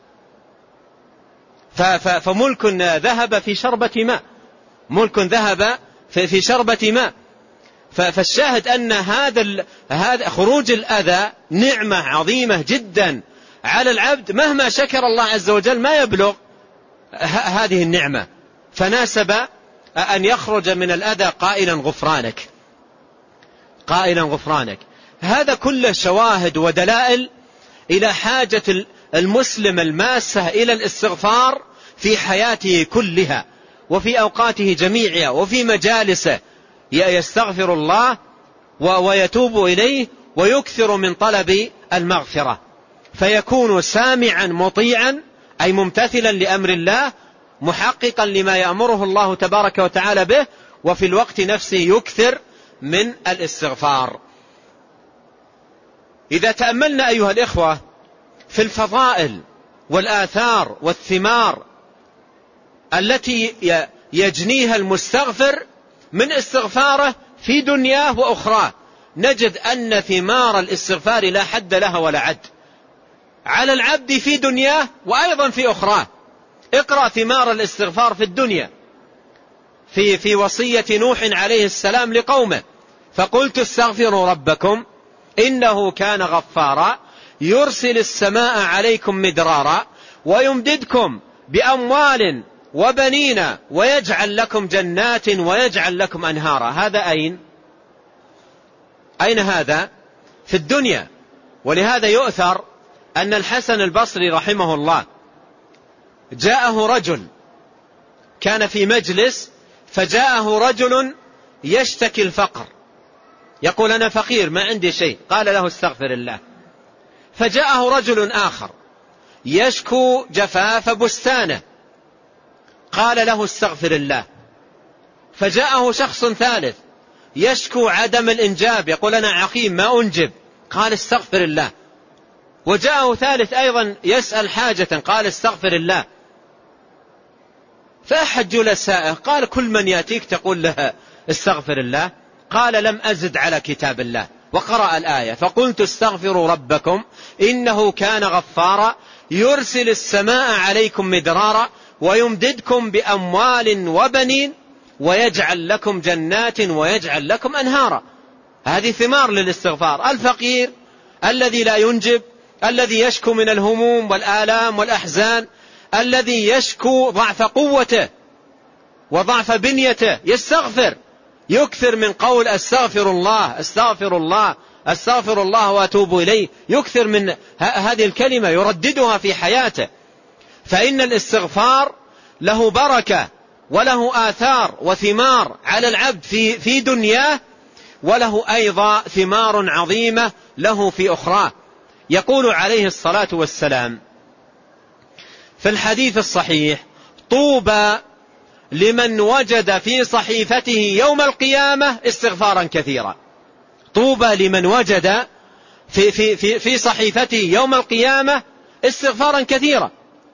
فملك ذهب في شربة ماء، ملك ذهب في شربة ماء. فالشاهد أن هذا هذا خروج الأذى نعمة عظيمة جدا على العبد، مهما شكر الله عز وجل ما يبلغ هذه النعمة، فناسب أن يخرج من الأذى قائلا غفرانك، قائلا غفرانك. هذا كله شواهد ودلائل إلى حاجة المسلم الماسة إلى الاستغفار في حياته كلها وفي أوقاته جميعها وفي مجالسه، يستغفر الله ويتوب إليه ويكثر من طلب المغفرة، فيكون سامعا مطيعا أي ممتثلا لأمر الله، محققا لما يأمره الله تبارك وتعالى به، وفي الوقت نفسه يكثر من الاستغفار. إذا تأملنا أيها الإخوة في الفضائل والآثار والثمار التي يجنيها المستغفر من استغفاره في دنياه وأخراه، نجد أن ثمار الاستغفار لا حد لها ولا عد على العبد في دنياه وأيضا في أخراه. اقرأ ثمار الاستغفار في الدنيا في في وصية نوح عليه السلام لقومه، فقلت استغفروا ربكم إنه كان غفارا يرسل السماء عليكم مدرارا ويمددكم بأموال وبنين ويجعل لكم جنات ويجعل لكم أنهارا. هذا أين؟ أين هذا؟ في الدنيا. ولهذا يؤثر أن الحسن البصري رحمه الله جاءه رجل، كان في مجلس فجاءه رجل يشتكي الفقر، يقول أنا فقير ما عندي شيء، قال له استغفر الله. فجاءه رجل آخر يشكو جفاف بستانه، قال له استغفر الله. فجاءه شخص ثالث يشكو عدم الإنجاب، يقول أنا عقيم ما أنجب، قال استغفر الله. وجاءه ثالث أيضا يسأل حاجة، قال استغفر الله. فأحد جلسائه قال كل من يأتيك تقول له استغفر الله؟ قال لم أزد على كتاب الله وقرأ الآية: فقلت استغفروا ربكم إنه كان غفارا يرسل السماء عليكم مدرارا ويمددكم بأموال وبنين ويجعل لكم جنات ويجعل لكم أنهارا. هذه ثمار للاستغفار. الفقير الذي لا ينجب، الذي يشكو من الهموم والآلام والأحزان، الذي يشكو ضعف قوته وضعف بنيته، يستغفر، يكثر من قول استغفر الله استغفر الله استغفر الله واتوب اليه، يكثر من هذه الكلمة، يرددها في حياته. فإن الاستغفار له بركة وله آثار وثمار على العبد في في دنياه، وله أيضا ثمار عظيمة له في أخراه. يقول عليه الصلاة والسلام في الحديث الصحيح: طوبى لمن وجد في صحيفته يوم القيامة استغفارا كثيرا. طوبى لمن وجد في, في, في, في صحيفته يوم القيامة استغفارا كثيرا.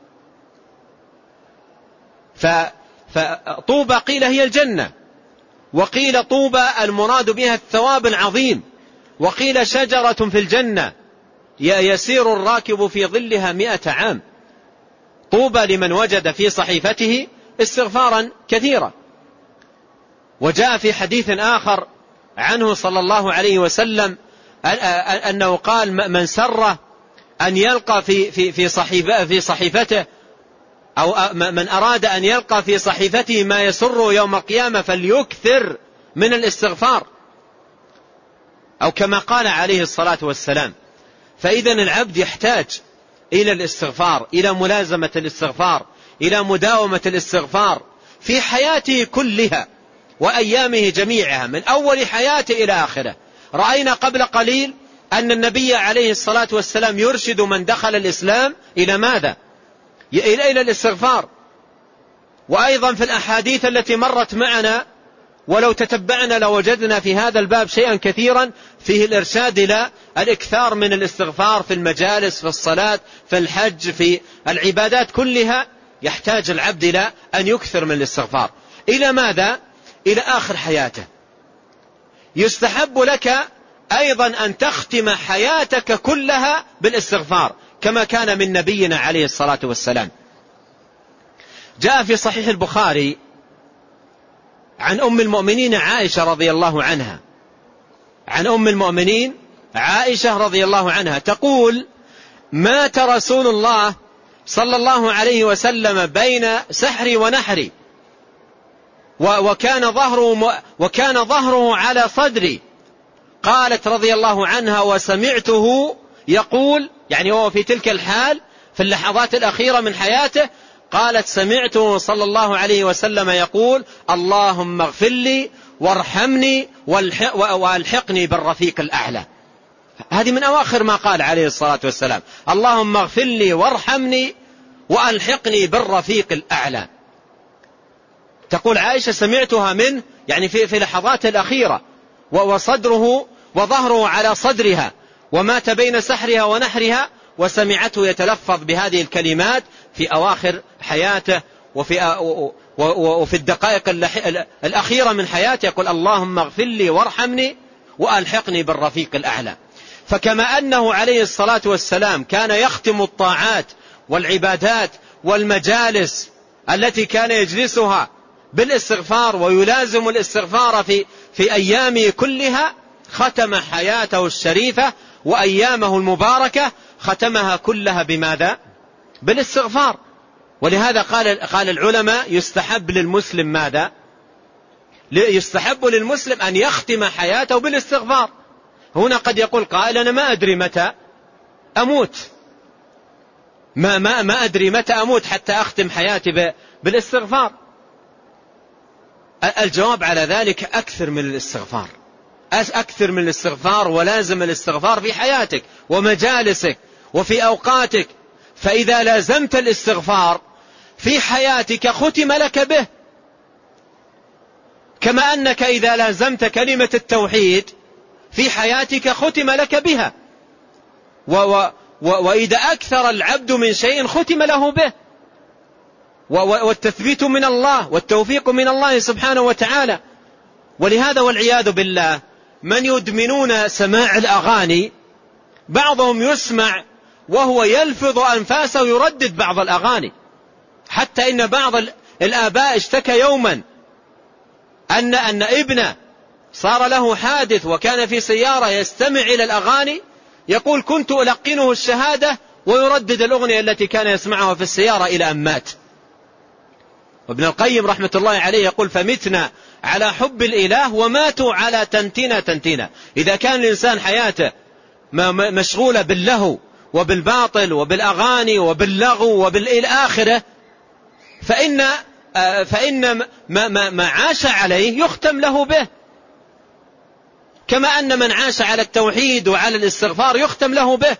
فطوبى قيل هي الجنة، وقيل طوبى المراد بها الثواب العظيم، وقيل شجرة في الجنة يسير الراكب في ظلها مئة عام. طوبى لمن وجد في صحيفته استغفارا كثيرا. وجاء في حديث آخر عنه صلى الله عليه وسلم أنه قال: من سره أن يلقى في في في صحيفته في صحيفته أو من أراد أن يلقى في صحيفته ما يسره يوم القيامة فليكثر من الاستغفار، أو كما قال عليه الصلاة والسلام. فإذا العبد يحتاج إلى الاستغفار، إلى ملازمة الاستغفار، إلى مداومة الاستغفار في حياته كلها وأيامه جميعها من أول حياته إلى آخره. رأينا قبل قليل أن النبي عليه الصلاة والسلام يرشد من دخل الإسلام إلى ماذا؟ إلى إلى الاستغفار. وأيضا في الأحاديث التي مرت معنا ولو تتبعنا لوجدنا في هذا الباب شيئا كثيرا فيه الإرشاد إلى الإكثار من الاستغفار في المجالس، في الصلاة، في الحج، في العبادات كلها يحتاج العبد إلى أن يكثر من الاستغفار. إلى ماذا؟ إلى آخر حياته. يستحب لك أيضا أن تختم حياتك كلها بالاستغفار كما كان من نبينا عليه الصلاة والسلام. جاء في صحيح البخاري عن أم المؤمنين عائشة رضي الله عنها عن أم المؤمنين عائشة رضي الله عنها تقول: مات رسول الله صلى الله عليه وسلم بين سحري ونحري، وكان ظهره, وكان ظهره على صدري. قالت رضي الله عنها: وسمعته يقول، يعني هو في تلك الحال في اللحظات الأخيرة من حياته، قالت: سمعته صلى الله عليه وسلم يقول: اللهم اغفر لي وارحمني والحقني بالرفيق الأعلى. هذه من أواخر ما قال عليه الصلاة والسلام: اللهم اغفر لي وارحمني والحقني بالرفيق الأعلى. تقول عائشة: سمعتها منه يعني في, في لحظات الأخيرة، وصدره وظهره على صدرها، ومات بين سحرها ونحرها، وسمعته يتلفظ بهذه الكلمات في أواخر حياته وفي, وفي الدقائق الأخيرة من حياته، يقول: اللهم اغفر لي وارحمني وألحقني بالرفيق الأعلى. فكما أنه عليه الصلاة والسلام كان يختم الطاعات والعبادات والمجالس التي كان يجلسها بالاستغفار ويلازم الاستغفار في, في أيامه كلها، ختم حياته الشريفة وأيامه المباركة ختمها كلها بماذا؟ بالاستغفار. ولهذا قال, قال العلماء: يستحب للمسلم ماذا؟ يستحب للمسلم أن يختم حياته بالاستغفار. هنا قد يقول قائل: أنا ما أدري متى أموت، ما, ما, ما أدري متى أموت حتى أختم حياتي بالاستغفار. الجواب على ذلك: أكثر من الاستغفار، أكثر من الاستغفار، ولازم الاستغفار في حياتك ومجالسك وفي أوقاتك. فإذا لازمت الاستغفار في حياتك ختم لك به، كما أنك إذا لازمت كلمة التوحيد في حياتك ختم لك بها، و و وإذا أكثر العبد من شيء ختم له به. والتثبيت من الله والتوفيق من الله سبحانه وتعالى. ولهذا والعياذ بالله من يدمنون سماع الأغاني، بعضهم يسمع وهو يلفظ أنفاسه يردد بعض الأغاني، حتى إن بعض الآباء اشتكى يوما أن أن ابنه صار له حادث وكان في سيارة يستمع إلى الأغاني، يقول كنت ألقنه الشهادة ويردد الأغنية التي كان يسمعها في السيارة إلى أن مات. وابن القيم رحمة الله عليه يقول فمتنا على حب الإله وماتوا على تنتنا تنتنا. إذا كان الإنسان حياته مشغولة باللهو وبالباطل وبالأغاني وباللغو وبالآخرة، فإن فإن ما, ما, ما عاش عليه يختم له به، كما أن من عاش على التوحيد وعلى الاستغفار يختم له به.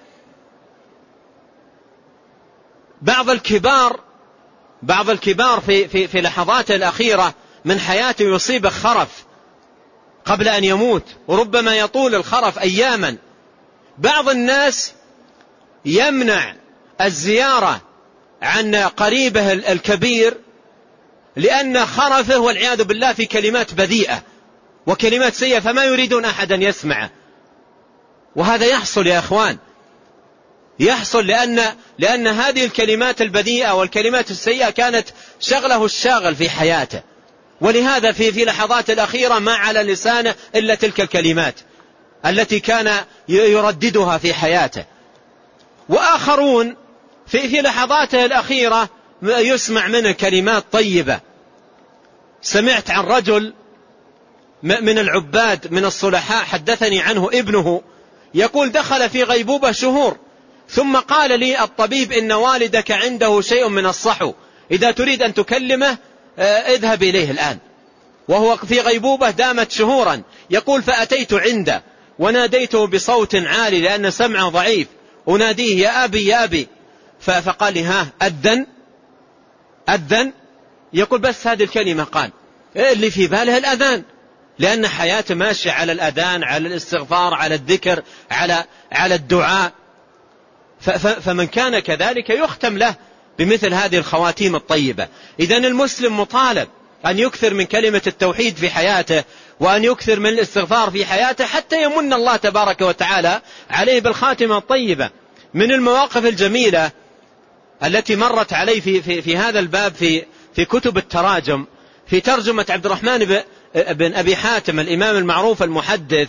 بعض الكبار بعض الكبار في, في, في لحظاته الأخيرة من حياته يصيبه خرف قبل أن يموت، وربما يطول الخرف أياما. بعض الناس يمنع الزيارة عن قريبه الكبير لأن خرفه والعياذ بالله في كلمات بذيئة وكلمات سيئة، فما يريدون أحدا يسمعه. وهذا يحصل يا أخوان، يحصل لأن, لأن هذه الكلمات البذيئة والكلمات السيئة كانت شغله الشاغل في حياته، ولهذا في, في لحظات الأخيرة ما على لسانه إلا تلك الكلمات التي كان يرددها في حياته. وآخرون في, في لحظاته الأخيرة يسمع منه كلمات طيبة. سمعت عن رجل من العباد من الصلحاء حدثني عنه ابنه، يقول دخل في غيبوبة شهور، ثم قال لي الطبيب إن والدك عنده شيء من الصحو، إذا تريد أن تكلمه اذهب إليه الآن. وهو في غيبوبة دامت شهورا. يقول فأتيت عنده وناديته بصوت عالي لأن سمعه ضعيف، أناديه يا أبي يا أبي، فقال لي ها أذن أذن. يقول بس هذه الكلمة قال، اللي في باله الأذان، لأن حياته ماشية على الأذان، على الاستغفار، على الذكر، على على الدعاء. فمن كان كذلك يختم له بمثل هذه الخواتيم الطيبة. إذن المسلم مطالب أن يكثر من كلمة التوحيد في حياته، وأن يكثر من الاستغفار في حياته، حتى يمن الله تبارك وتعالى عليه بالخاتمة الطيبة. من المواقف الجميلة التي مرت علي في, في, في هذا الباب في, في كتب التراجم، في ترجمة عبد الرحمن بن أبي حاتم الإمام المعروف المحدث،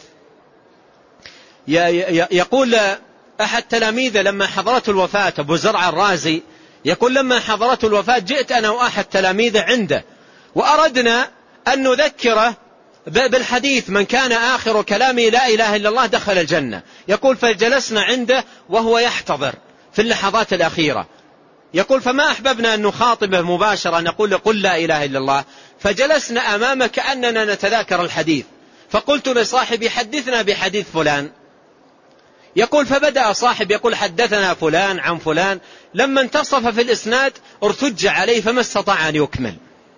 يقول أحد تلاميذه لما حضرته الوفاة أبو زرع الرازي، يقول لما حضرته الوفاة جئت أنا وأحد تلاميذه عنده، وأردنا أن نذكره بالحديث من كان آخر كلامه لا إله إلا الله دخل الجنة. يقول فجلسنا عنده وهو يحتضر في اللحظات الأخيرة. يقول فما أحببنا أن نخاطبه مباشرة نقول قل لا إله إلا الله، فجلسنا أمامه كأننا نتذاكر الحديث، فقلت لصاحبي حدثنا بحديث فلان. يقول فبدأ صاحب يقول حدثنا فلان عن فلان، لما انتصف في الإسناد ارتج عليه فما استطاع أن يكمل.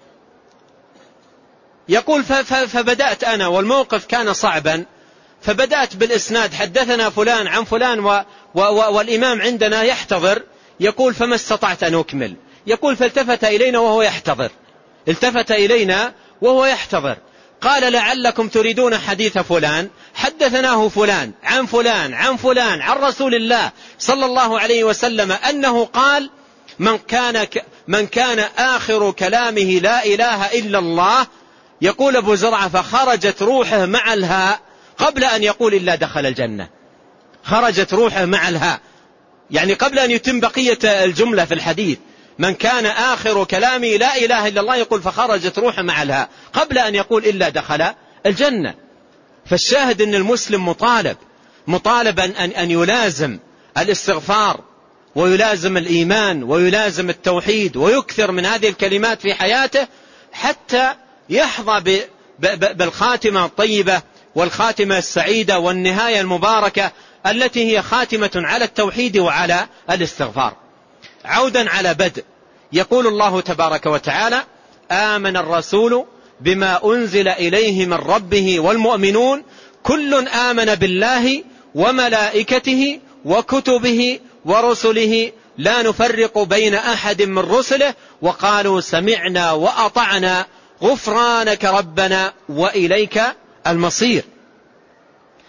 يقول فبدأت أنا والموقف كان صعبا، فبدأت بالإسناد حدثنا فلان عن فلان و و والإمام عندنا يحتضر. يقول فما استطعت أن أكمل. يقول فالتفت إلينا وهو يحتضر، التفت إلينا وهو يحتضر، قال لعلكم تريدون حديث فلان، حدثناه فلان عن فلان عن فلان عن رسول الله صلى الله عليه وسلم أنه قال من كان, من كان آخر كلامه لا إله إلا الله. يقول أبو زرعة فخرجت روحه مع الهاء قبل أن يقول إلا دخل الجنة. خرجت روحه مع الهاء، يعني قبل أن يتم بقية الجملة في الحديث، من كان آخر كلامي لا إله إلا الله، يقول فخرجت روحه مع الهاء قبل أن يقول إلا دخل الجنة. فالشاهد أن المسلم مطالب مطالبا أن, أن يلازم الاستغفار ويلازم الإيمان ويلازم التوحيد ويكثر من هذه الكلمات في حياته، حتى يحظى بالخاتمة الطيبة والخاتمة السعيدة والنهاية المباركة التي هي خاتمة على التوحيد وعلى الاستغفار. عودا على بدء، يقول الله تبارك وتعالى آمن الرسول بما أنزل إليه من ربه والمؤمنون كل آمن بالله وملائكته وكتبه ورسله لا نفرق بين أحد من رسله وقالوا سمعنا وأطعنا غفرانك ربنا وإليك المصير.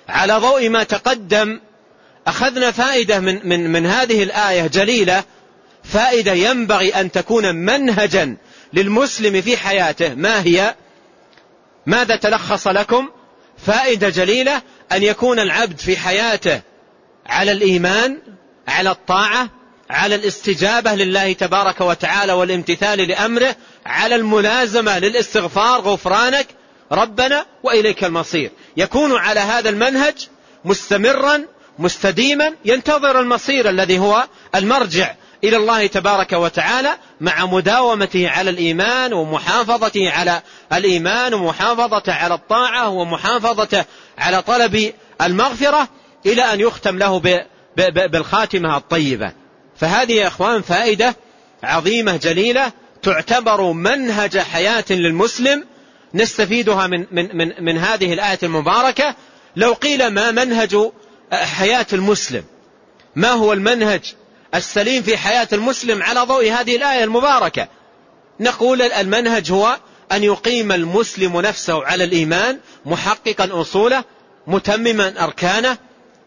على ضوء ما تقدم أخذنا فائدة من, من, من هذه الآية جليلة، فائدة ينبغي أن تكون منهجا للمسلم في حياته. ما هي؟ ماذا تلخص لكم؟ فائدة جليلة أن يكون العبد في حياته على الإيمان، على الطاعة، على الاستجابة لله تبارك وتعالى والامتثال لأمره، على الملازمة للاستغفار، غفرانك ربنا وإليك المصير. يكون على هذا المنهج مستمرا مستديما، ينتظر المصير الذي هو المرجع إلى الله تبارك وتعالى، مع مداومته على الإيمان ومحافظته على الإيمان ومحافظته على الطاعة ومحافظته على طلب المغفرة، إلى أن يختم له بالخاتمة الطيبة. فهذه يا أخوان فائدة عظيمة جليلة تعتبر منهج حياة للمسلم، نستفيدها من, من, من, من هذه الآية المباركة. لو قيل ما منهج حياة المسلم، ما هو المنهج السليم في حياة المسلم على ضوء هذه الآية المباركة، نقول المنهج هو أن يقيم المسلم نفسه على الإيمان، محققا أصوله، متمما أركانه،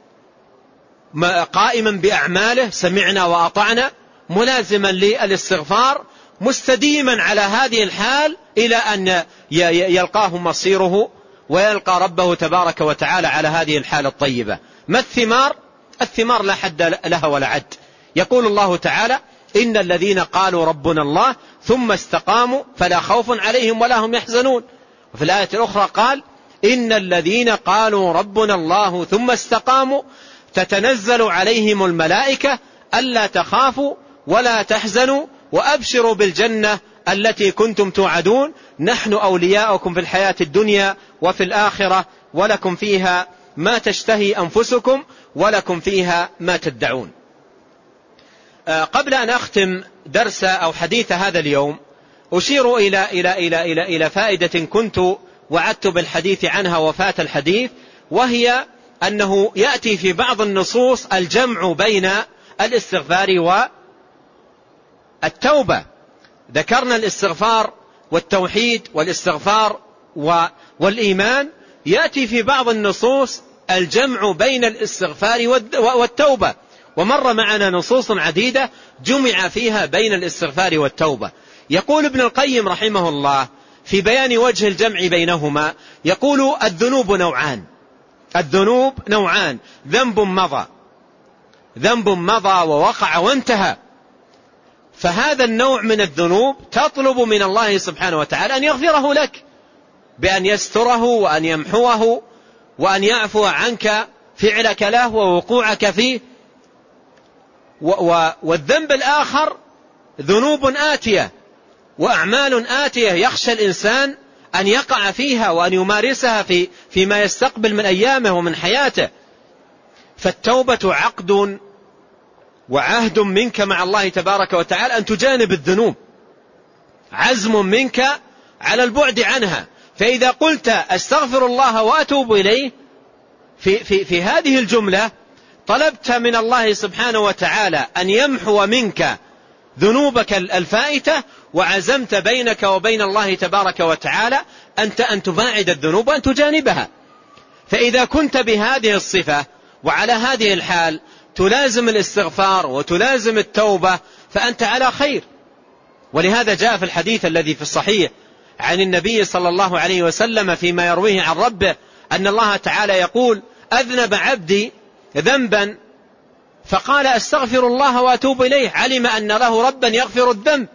قائما بأعماله، سمعنا وأطعنا، ملازما للاستغفار، مستديما على هذه الحال إلى أن يلقاه مصيره ويلقى ربه تبارك وتعالى على هذه الحال الطيبة. ما الثمار؟ الثمار لا حد لها ولا عد. يقول الله تعالى: إن الذين قالوا ربنا الله ثم استقاموا فلا خوف عليهم ولا هم يحزنون. وفي الآية الأخرى قال: إن الذين قالوا ربنا الله ثم استقاموا تتنزل عليهم الملائكة ألا تخافوا ولا تحزنوا وأبشروا بالجنة التي كنتم توعدون نحن أولياؤكم في الحياة الدنيا وفي الآخرة ولكم فيها ما تشتهي أنفسكم ولكم فيها ما تدعون. قبل أن أختم درس أو حديث هذا اليوم أشير إلى, إلى, إلى, إلى, إلى فائدة كنت وعدت بالحديث عنها وفات الحديث، وهي أنه يأتي في بعض النصوص الجمع بين الاستغفار والتوبة. ذكرنا الاستغفار والتوحيد والاستغفار والإيمان، يأتي في بعض النصوص الجمع بين الاستغفار والتوبة، ومر معنا نصوص عديدة جمع فيها بين الاستغفار والتوبة. يقول ابن القيم رحمه الله في بيان وجه الجمع بينهما، يقول: الذنوب نوعان، الذنوب نوعان، ذنب مضى، ذنب مضى ووقع وانتهى. فهذا النوع من الذنوب تطلب من الله سبحانه وتعالى أن يغفره لك بأن يستره وأن يمحوه وأن يعفو عنك فعلك له ووقوعك فيه. والذنب الآخر ذنوب آتية وأعمال آتية يخشى الإنسان أن يقع فيها وأن يمارسها في فيما يستقبل من أيامه ومن حياته. فالتوبة عقد وعهد منك مع الله تبارك وتعالى أن تجانب الذنوب، عزم منك على البعد عنها. فإذا قلت أستغفر الله وأتوب إليه في, في, في هذه الجملة طلبت من الله سبحانه وتعالى أن يمحو منك ذنوبك الفائتة، وعزمت بينك وبين الله تبارك وتعالى أنت أن تباعد الذنوب وأن تجانبها. فإذا كنت بهذه الصفة وعلى هذه الحال تلازم الاستغفار وتلازم التوبة فأنت على خير. ولهذا جاء في الحديث الذي في الصحيح عن النبي صلى الله عليه وسلم فيما يرويه عن ربه أن الله تعالى يقول: أذنب عبدي ذنبا فقال أستغفر الله وأتوب إليه، علم أن له ربا يغفر الذنب،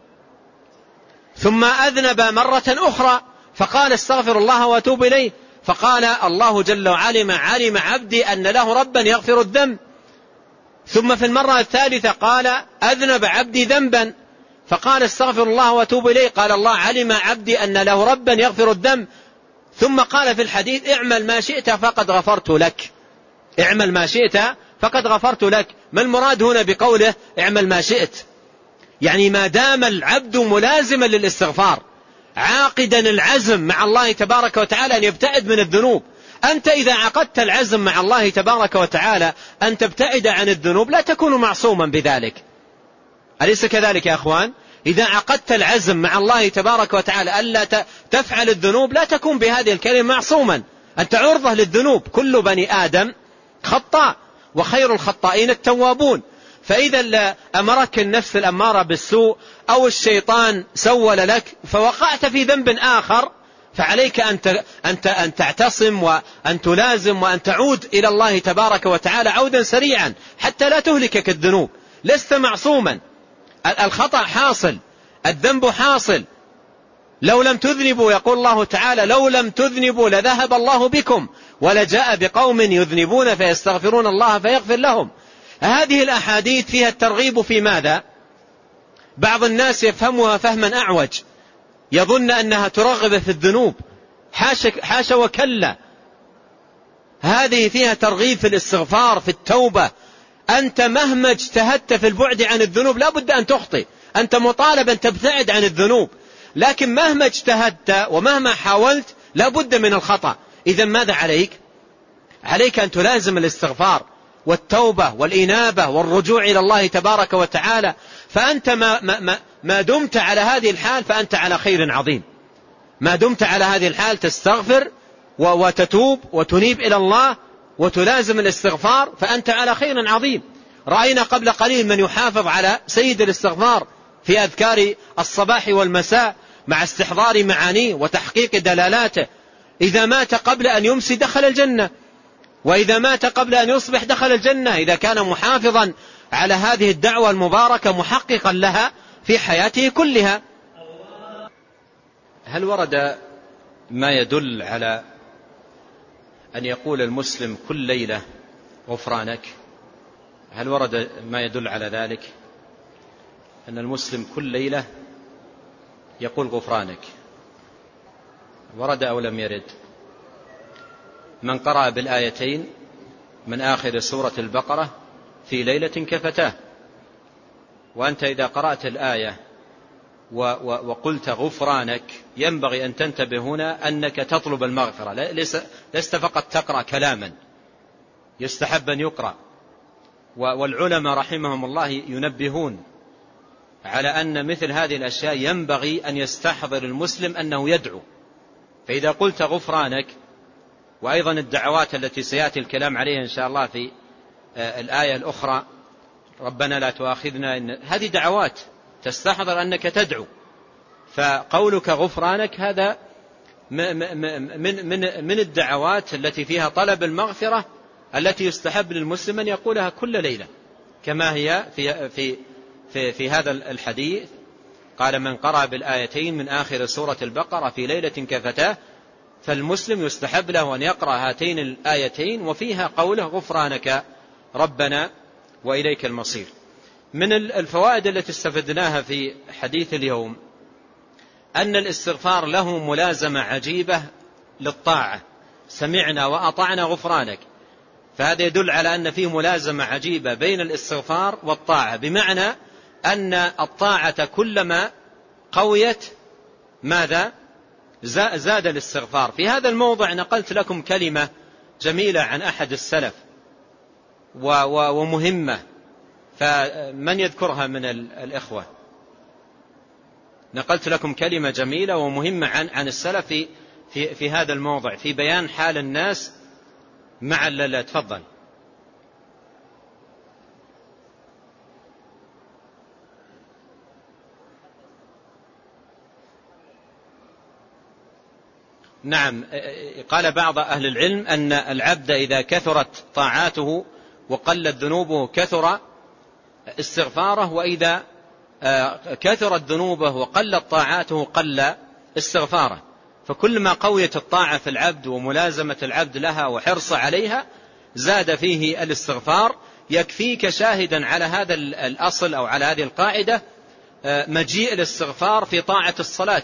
ثم أذنب مرة أخرى فقال استغفر الله وأتوب إليه، فقال الله جل وعلا علم عبدي أن له ربا يغفر الذنب، ثم في المرة الثالثة قال أذنب عبدي ذنبا فقال استغفر الله وأتوب إليه، قال الله علم عبدي أن له ربا يغفر الذنب، ثم قال في الحديث اعمل ما شئت فقد غفرت لك، اعمل ما شئت فقد غفرت لك. ما المراد هنا بقوله اعمل ما شئت؟ يعني ما دام العبد ملازما للاستغفار عاقدا العزم مع الله تبارك وتعالى أن يبتعد من الذنوب. أنت إذا عقدت العزم مع الله تبارك وتعالى أن تبتعد عن الذنوب لا تكون معصوما بذلك، أليس كذلك يا أخوان؟ إذا عقدت العزم مع الله تبارك وتعالى ألا تفعل الذنوب لا تكون بهذه الكلمة معصوما، أنت عرضة للذنوب. كل بني آدم خطاء وخير الخطائين التوابون. فإذا أمرك النفس الأمارة بالسوء أو الشيطان سول لك فوقعت في ذنب آخر، فعليك أن أنت أن تعتصم وأن تلازم وأن تعود إلى الله تبارك وتعالى عودا سريعا حتى لا تهلكك الذنوب. لست معصوما، الخطأ حاصل، الذنب حاصل. لو لم تذنبوا، يقول الله تعالى: لو لم تذنبوا لذهب الله بكم ولجاء بقوم يذنبون فيستغفرون الله فيغفر لهم. هذه الأحاديث فيها الترغيب في ماذا؟ بعض الناس يفهمها فهما أعوج، يظن أنها ترغب في الذنوب. حاشا وكلا، هذه فيها ترغيب في الاستغفار، في التوبة. أنت مهما اجتهدت في البعد عن الذنوب لا بد أن تخطئ، أنت مطالب أن تبتعد عن الذنوب، لكن مهما اجتهدت ومهما حاولت لا بد من الخطأ. إذا ماذا عليك؟ عليك أن تلازم الاستغفار والتوبة والإنابة والرجوع إلى الله تبارك وتعالى. فأنت ما, ما, ما دمت على هذه الحال فأنت على خير عظيم. ما دمت على هذه الحال تستغفر وتتوب وتنيب إلى الله وتلازم الاستغفار فأنت على خير عظيم. رأينا قبل قليل من يحافظ على سيد الاستغفار في أذكار الصباح والمساء مع استحضار معانيه وتحقيق دلالاته. إذا مات قبل أن يمسي دخل الجنة، وإذا مات قبل أن يصبح دخل الجنة، إذا كان محافظا على هذه الدعوة المباركة محققا لها في حياته كلها. هل ورد ما يدل على أن يقول المسلم كل ليلة غفرانك؟ هل ورد ما يدل على ذلك، أن المسلم كل ليلة يقول غفرانك؟ ورد أو لم يرد؟ من قرأ بالآيتين من آخر سورة البقرة في ليلة كفتاه. وأنت إذا قرأت الآية وقلت غفرانك ينبغي أن تنتبه هنا أنك تطلب المغفرة، لست فقط تقرأ كلاما، يستحب أن يقرأ. والعلماء رحمهم الله ينبهون على أن مثل هذه الأشياء ينبغي أن يستحضر المسلم أنه يدعو. فإذا قلت غفرانك، وأيضا الدعوات التي سيأتي الكلام عليها إن شاء الله في الآية الأخرى، ربنا لا تؤاخذنا إن، هذه دعوات تستحضر أنك تدعو. فقولك غفرانك هذا من, من, من الدعوات التي فيها طلب المغفرة التي يستحب للمسلم أن يقولها كل ليلة، كما هي في, في, في, في هذا الحديث قال: من قرأ بالآيتين من آخر سورة البقرة في ليلة كفتاه. فالمسلم يستحب له أن يقرأ هاتين الآيتين وفيها قوله غفرانك ربنا وإليك المصير. من الفوائد التي استفدناها في حديث اليوم أن الاستغفار له ملازمة عجيبة للطاعة. سمعنا وأطعنا غفرانك، فهذا يدل على أن فيه ملازمة عجيبة بين الاستغفار والطاعة، بمعنى أن الطاعة كلما قويت ماذا؟ زاد الاستغفار. في هذا الموضع نقلت لكم كلمة جميلة عن أحد السلف ومهمة، فمن يذكرها من الإخوة؟ نقلت لكم كلمة جميلة ومهمة عن عن السلف في في في هذا الموضع في بيان حال الناس مع لا تفضل. نعم، قال بعض أهل العلم أن العبد إذا كثرت طاعاته وقلت ذنوبه كثر استغفاره، وإذا كثرت ذنوبه وقلت طاعاته قل استغفاره. فكلما قويت الطاعة في العبد وملازمة العبد لها وحرص عليها زاد فيه الاستغفار. يكفيك شاهدا على هذا الأصل أو على هذه القاعدة مجيء الاستغفار في طاعة الصلاة،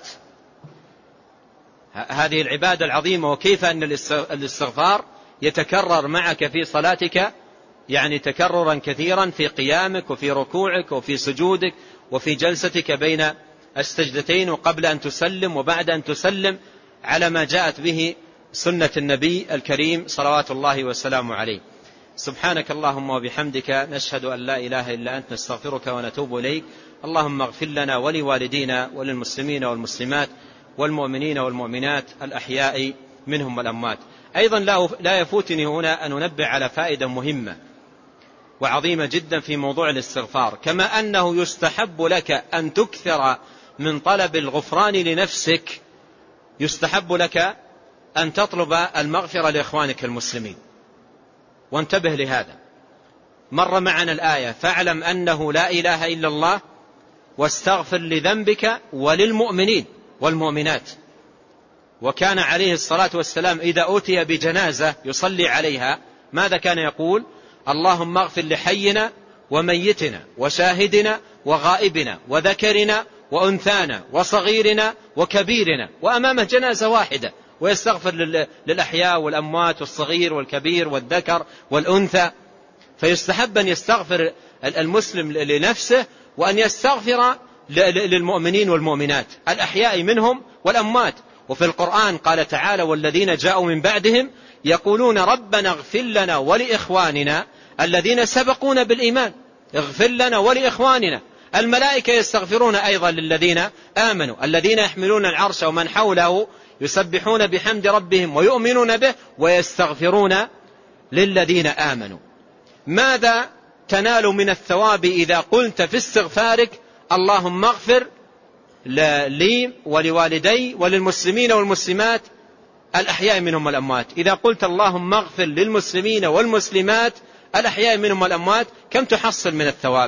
هذه العبادة العظيمة، وكيف أن الاستغفار يتكرر معك في صلاتك، يعني تكررا كثيرا في قيامك وفي ركوعك وفي سجودك وفي جلستك بين السجدتين وقبل أن تسلم وبعد أن تسلم، على ما جاءت به سنة النبي الكريم صلوات الله وسلامه عليه. سبحانك اللهم وبحمدك، نشهد أن لا إله إلا أنت، نستغفرك ونتوب إليك. اللهم اغفر لنا ولوالدينا وللمسلمين والمسلمات والمؤمنين والمؤمنات الأحياء منهم والأموات. أيضا لا يفوتني هنا أن أنبه على فائدة مهمة وعظيمة جدا في موضوع الاستغفار. كما أنه يستحب لك أن تكثر من طلب الغفران لنفسك، يستحب لك أن تطلب المغفرة لإخوانك المسلمين. وانتبه لهذا، مر معنا الآية فاعلم أنه لا إله إلا الله واستغفر لذنبك وللمؤمنين والمؤمنات. وكان عليه الصلاة والسلام إذا أتي بجنازة يصلي عليها ماذا كان يقول؟ اللهم اغفر لحينا وميتنا وشاهدنا وغائبنا وذكرنا وأنثانا وصغيرنا وكبيرنا، وأمامه جنازة واحدة، ويستغفر للأحياء والأموات والصغير والكبير والذكر والأنثى. فيستحب أن يستغفر المسلم لنفسه وأن يستغفر للمؤمنين والمؤمنات الأحياء منهم والأموات. وفي القرآن قال تعالى والذين جاءوا من بعدهم يقولون ربنا اغفر لنا ولإخواننا الذين سبقونا بالإيمان، اغفر لنا ولإخواننا. الملائكة يستغفرون أيضا للذين آمنوا، الذين يحملون العرش ومن حوله يسبحون بحمد ربهم ويؤمنون به ويستغفرون للذين آمنوا. ماذا تنال من الثواب إذا قلت في استغفارك اللهم اغفر لي ولوالدي وللمسلمين والمسلمات الأحياء منهم والأموات؟ إذا قلت اللهم اغفر للمسلمين والمسلمات الأحياء منهم والأموات كم تحصل من الثواب؟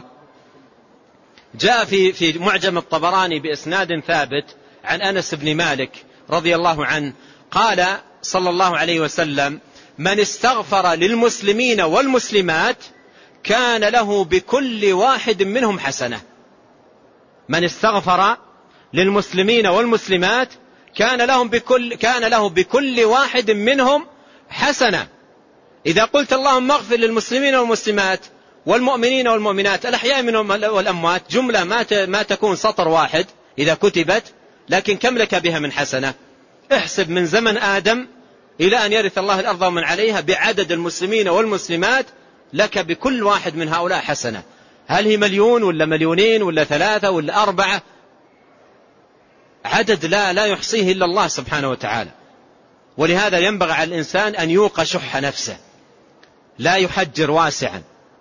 جاء في في معجم الطبراني بإسناد ثابت عن أنس بن مالك رضي الله عنه قال صلى الله عليه وسلم من استغفر للمسلمين والمسلمات كان له بكل واحد منهم حسنة. من استغفر للمسلمين والمسلمات كان لهم بكل كان له بكل واحد منهم حسنة. إذا قلت اللهم اغفر للمسلمين والمسلمات والمؤمنين والمؤمنات الأحياء منهم والأموات جملة ما تكون سطر واحد إذا كتبت، لكن كم لك بها من حسنة؟ احسب من زمن آدم إلى أن يرث الله الأرض ومن عليها بعدد المسلمين والمسلمات لك بكل واحد من هؤلاء حسنة. هل هي مليون ولا مليونين ولا ثلاثة ولا أربعة؟ عدد لا لا يحصيه إلا الله سبحانه وتعالى. ولهذا ينبغي على الإنسان أن يوق شح نفسه، لا يحجر واسعا،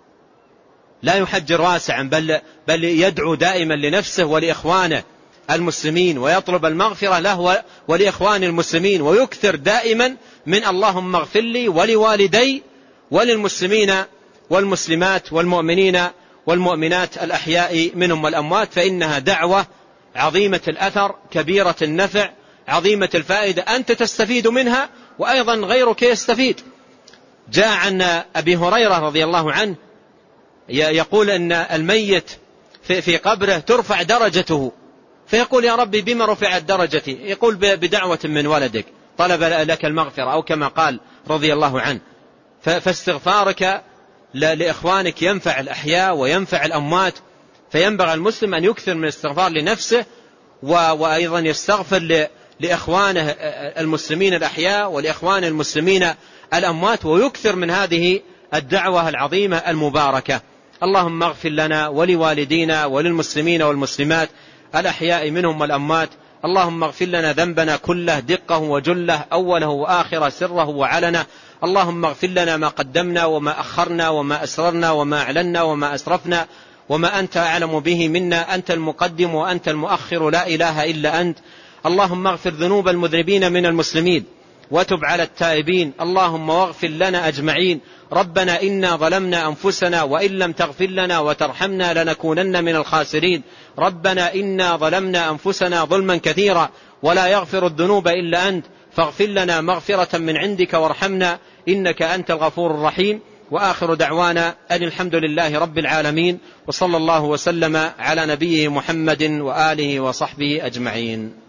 لا يحجر واسعا بل, بل يدعو دائما لنفسه ولإخوانه المسلمين ويطلب المغفرة له ولإخوان المسلمين، ويكثر دائما من اللهم اغفر لي ولوالدي وللمسلمين والمسلمات والمؤمنين والمؤمنات الأحياء منهم والأموات، فإنها دعوة عظيمة الأثر كبيرة النفع عظيمة الفائدة، أنت تستفيد منها وأيضا غيرك يستفيد. جاء عن أبي هريرة رضي الله عنه يقول أن الميت في قبره ترفع درجته، فيقول يا ربي بما رفعت درجتي؟ يقول بدعوة من ولدك طلب لك المغفرة، أو كما قال رضي الله عنه. فاستغفارك لإخوانك ينفع الأحياء وينفع الأموات، فينبغي المسلم أن يكثر من الاستغفار لنفسه وأيضا يستغفر لإخوانه المسلمين الأحياء ولإخوان المسلمين الأموات، ويكثر من هذه الدعوة العظيمة المباركة. اللهم اغفر لنا ولوالدينا وللمسلمين والمسلمات الأحياء منهم والأموات. اللهم اغفر لنا ذنبنا كله دقه وجله أوله وآخره سره وعلنه. اللهم اغفر لنا ما قدمنا وما أخرنا وما أسررنا وما أعلنا وما أسرفنا وما أنت أعلم به منا، أنت المقدم وأنت المؤخر لا إله إلا أنت. اللهم اغفر ذنوب المذنبين من المسلمين وتب على التائبين. اللهم واغفر لنا أجمعين. ربنا إنا ظلمنا أنفسنا وإن لم تغفر لنا وترحمنا لنكونن من الخاسرين. ربنا إنا ظلمنا أنفسنا ظلما كثيرا ولا يغفر الذنوب إلا أنت فاغفر لنا مغفرة من عندك وارحمنا إنك أنت الغفور الرحيم. وآخر دعوانا أن الحمد لله رب العالمين، وصلى الله وسلم على نبيه محمد وآله وصحبه أجمعين.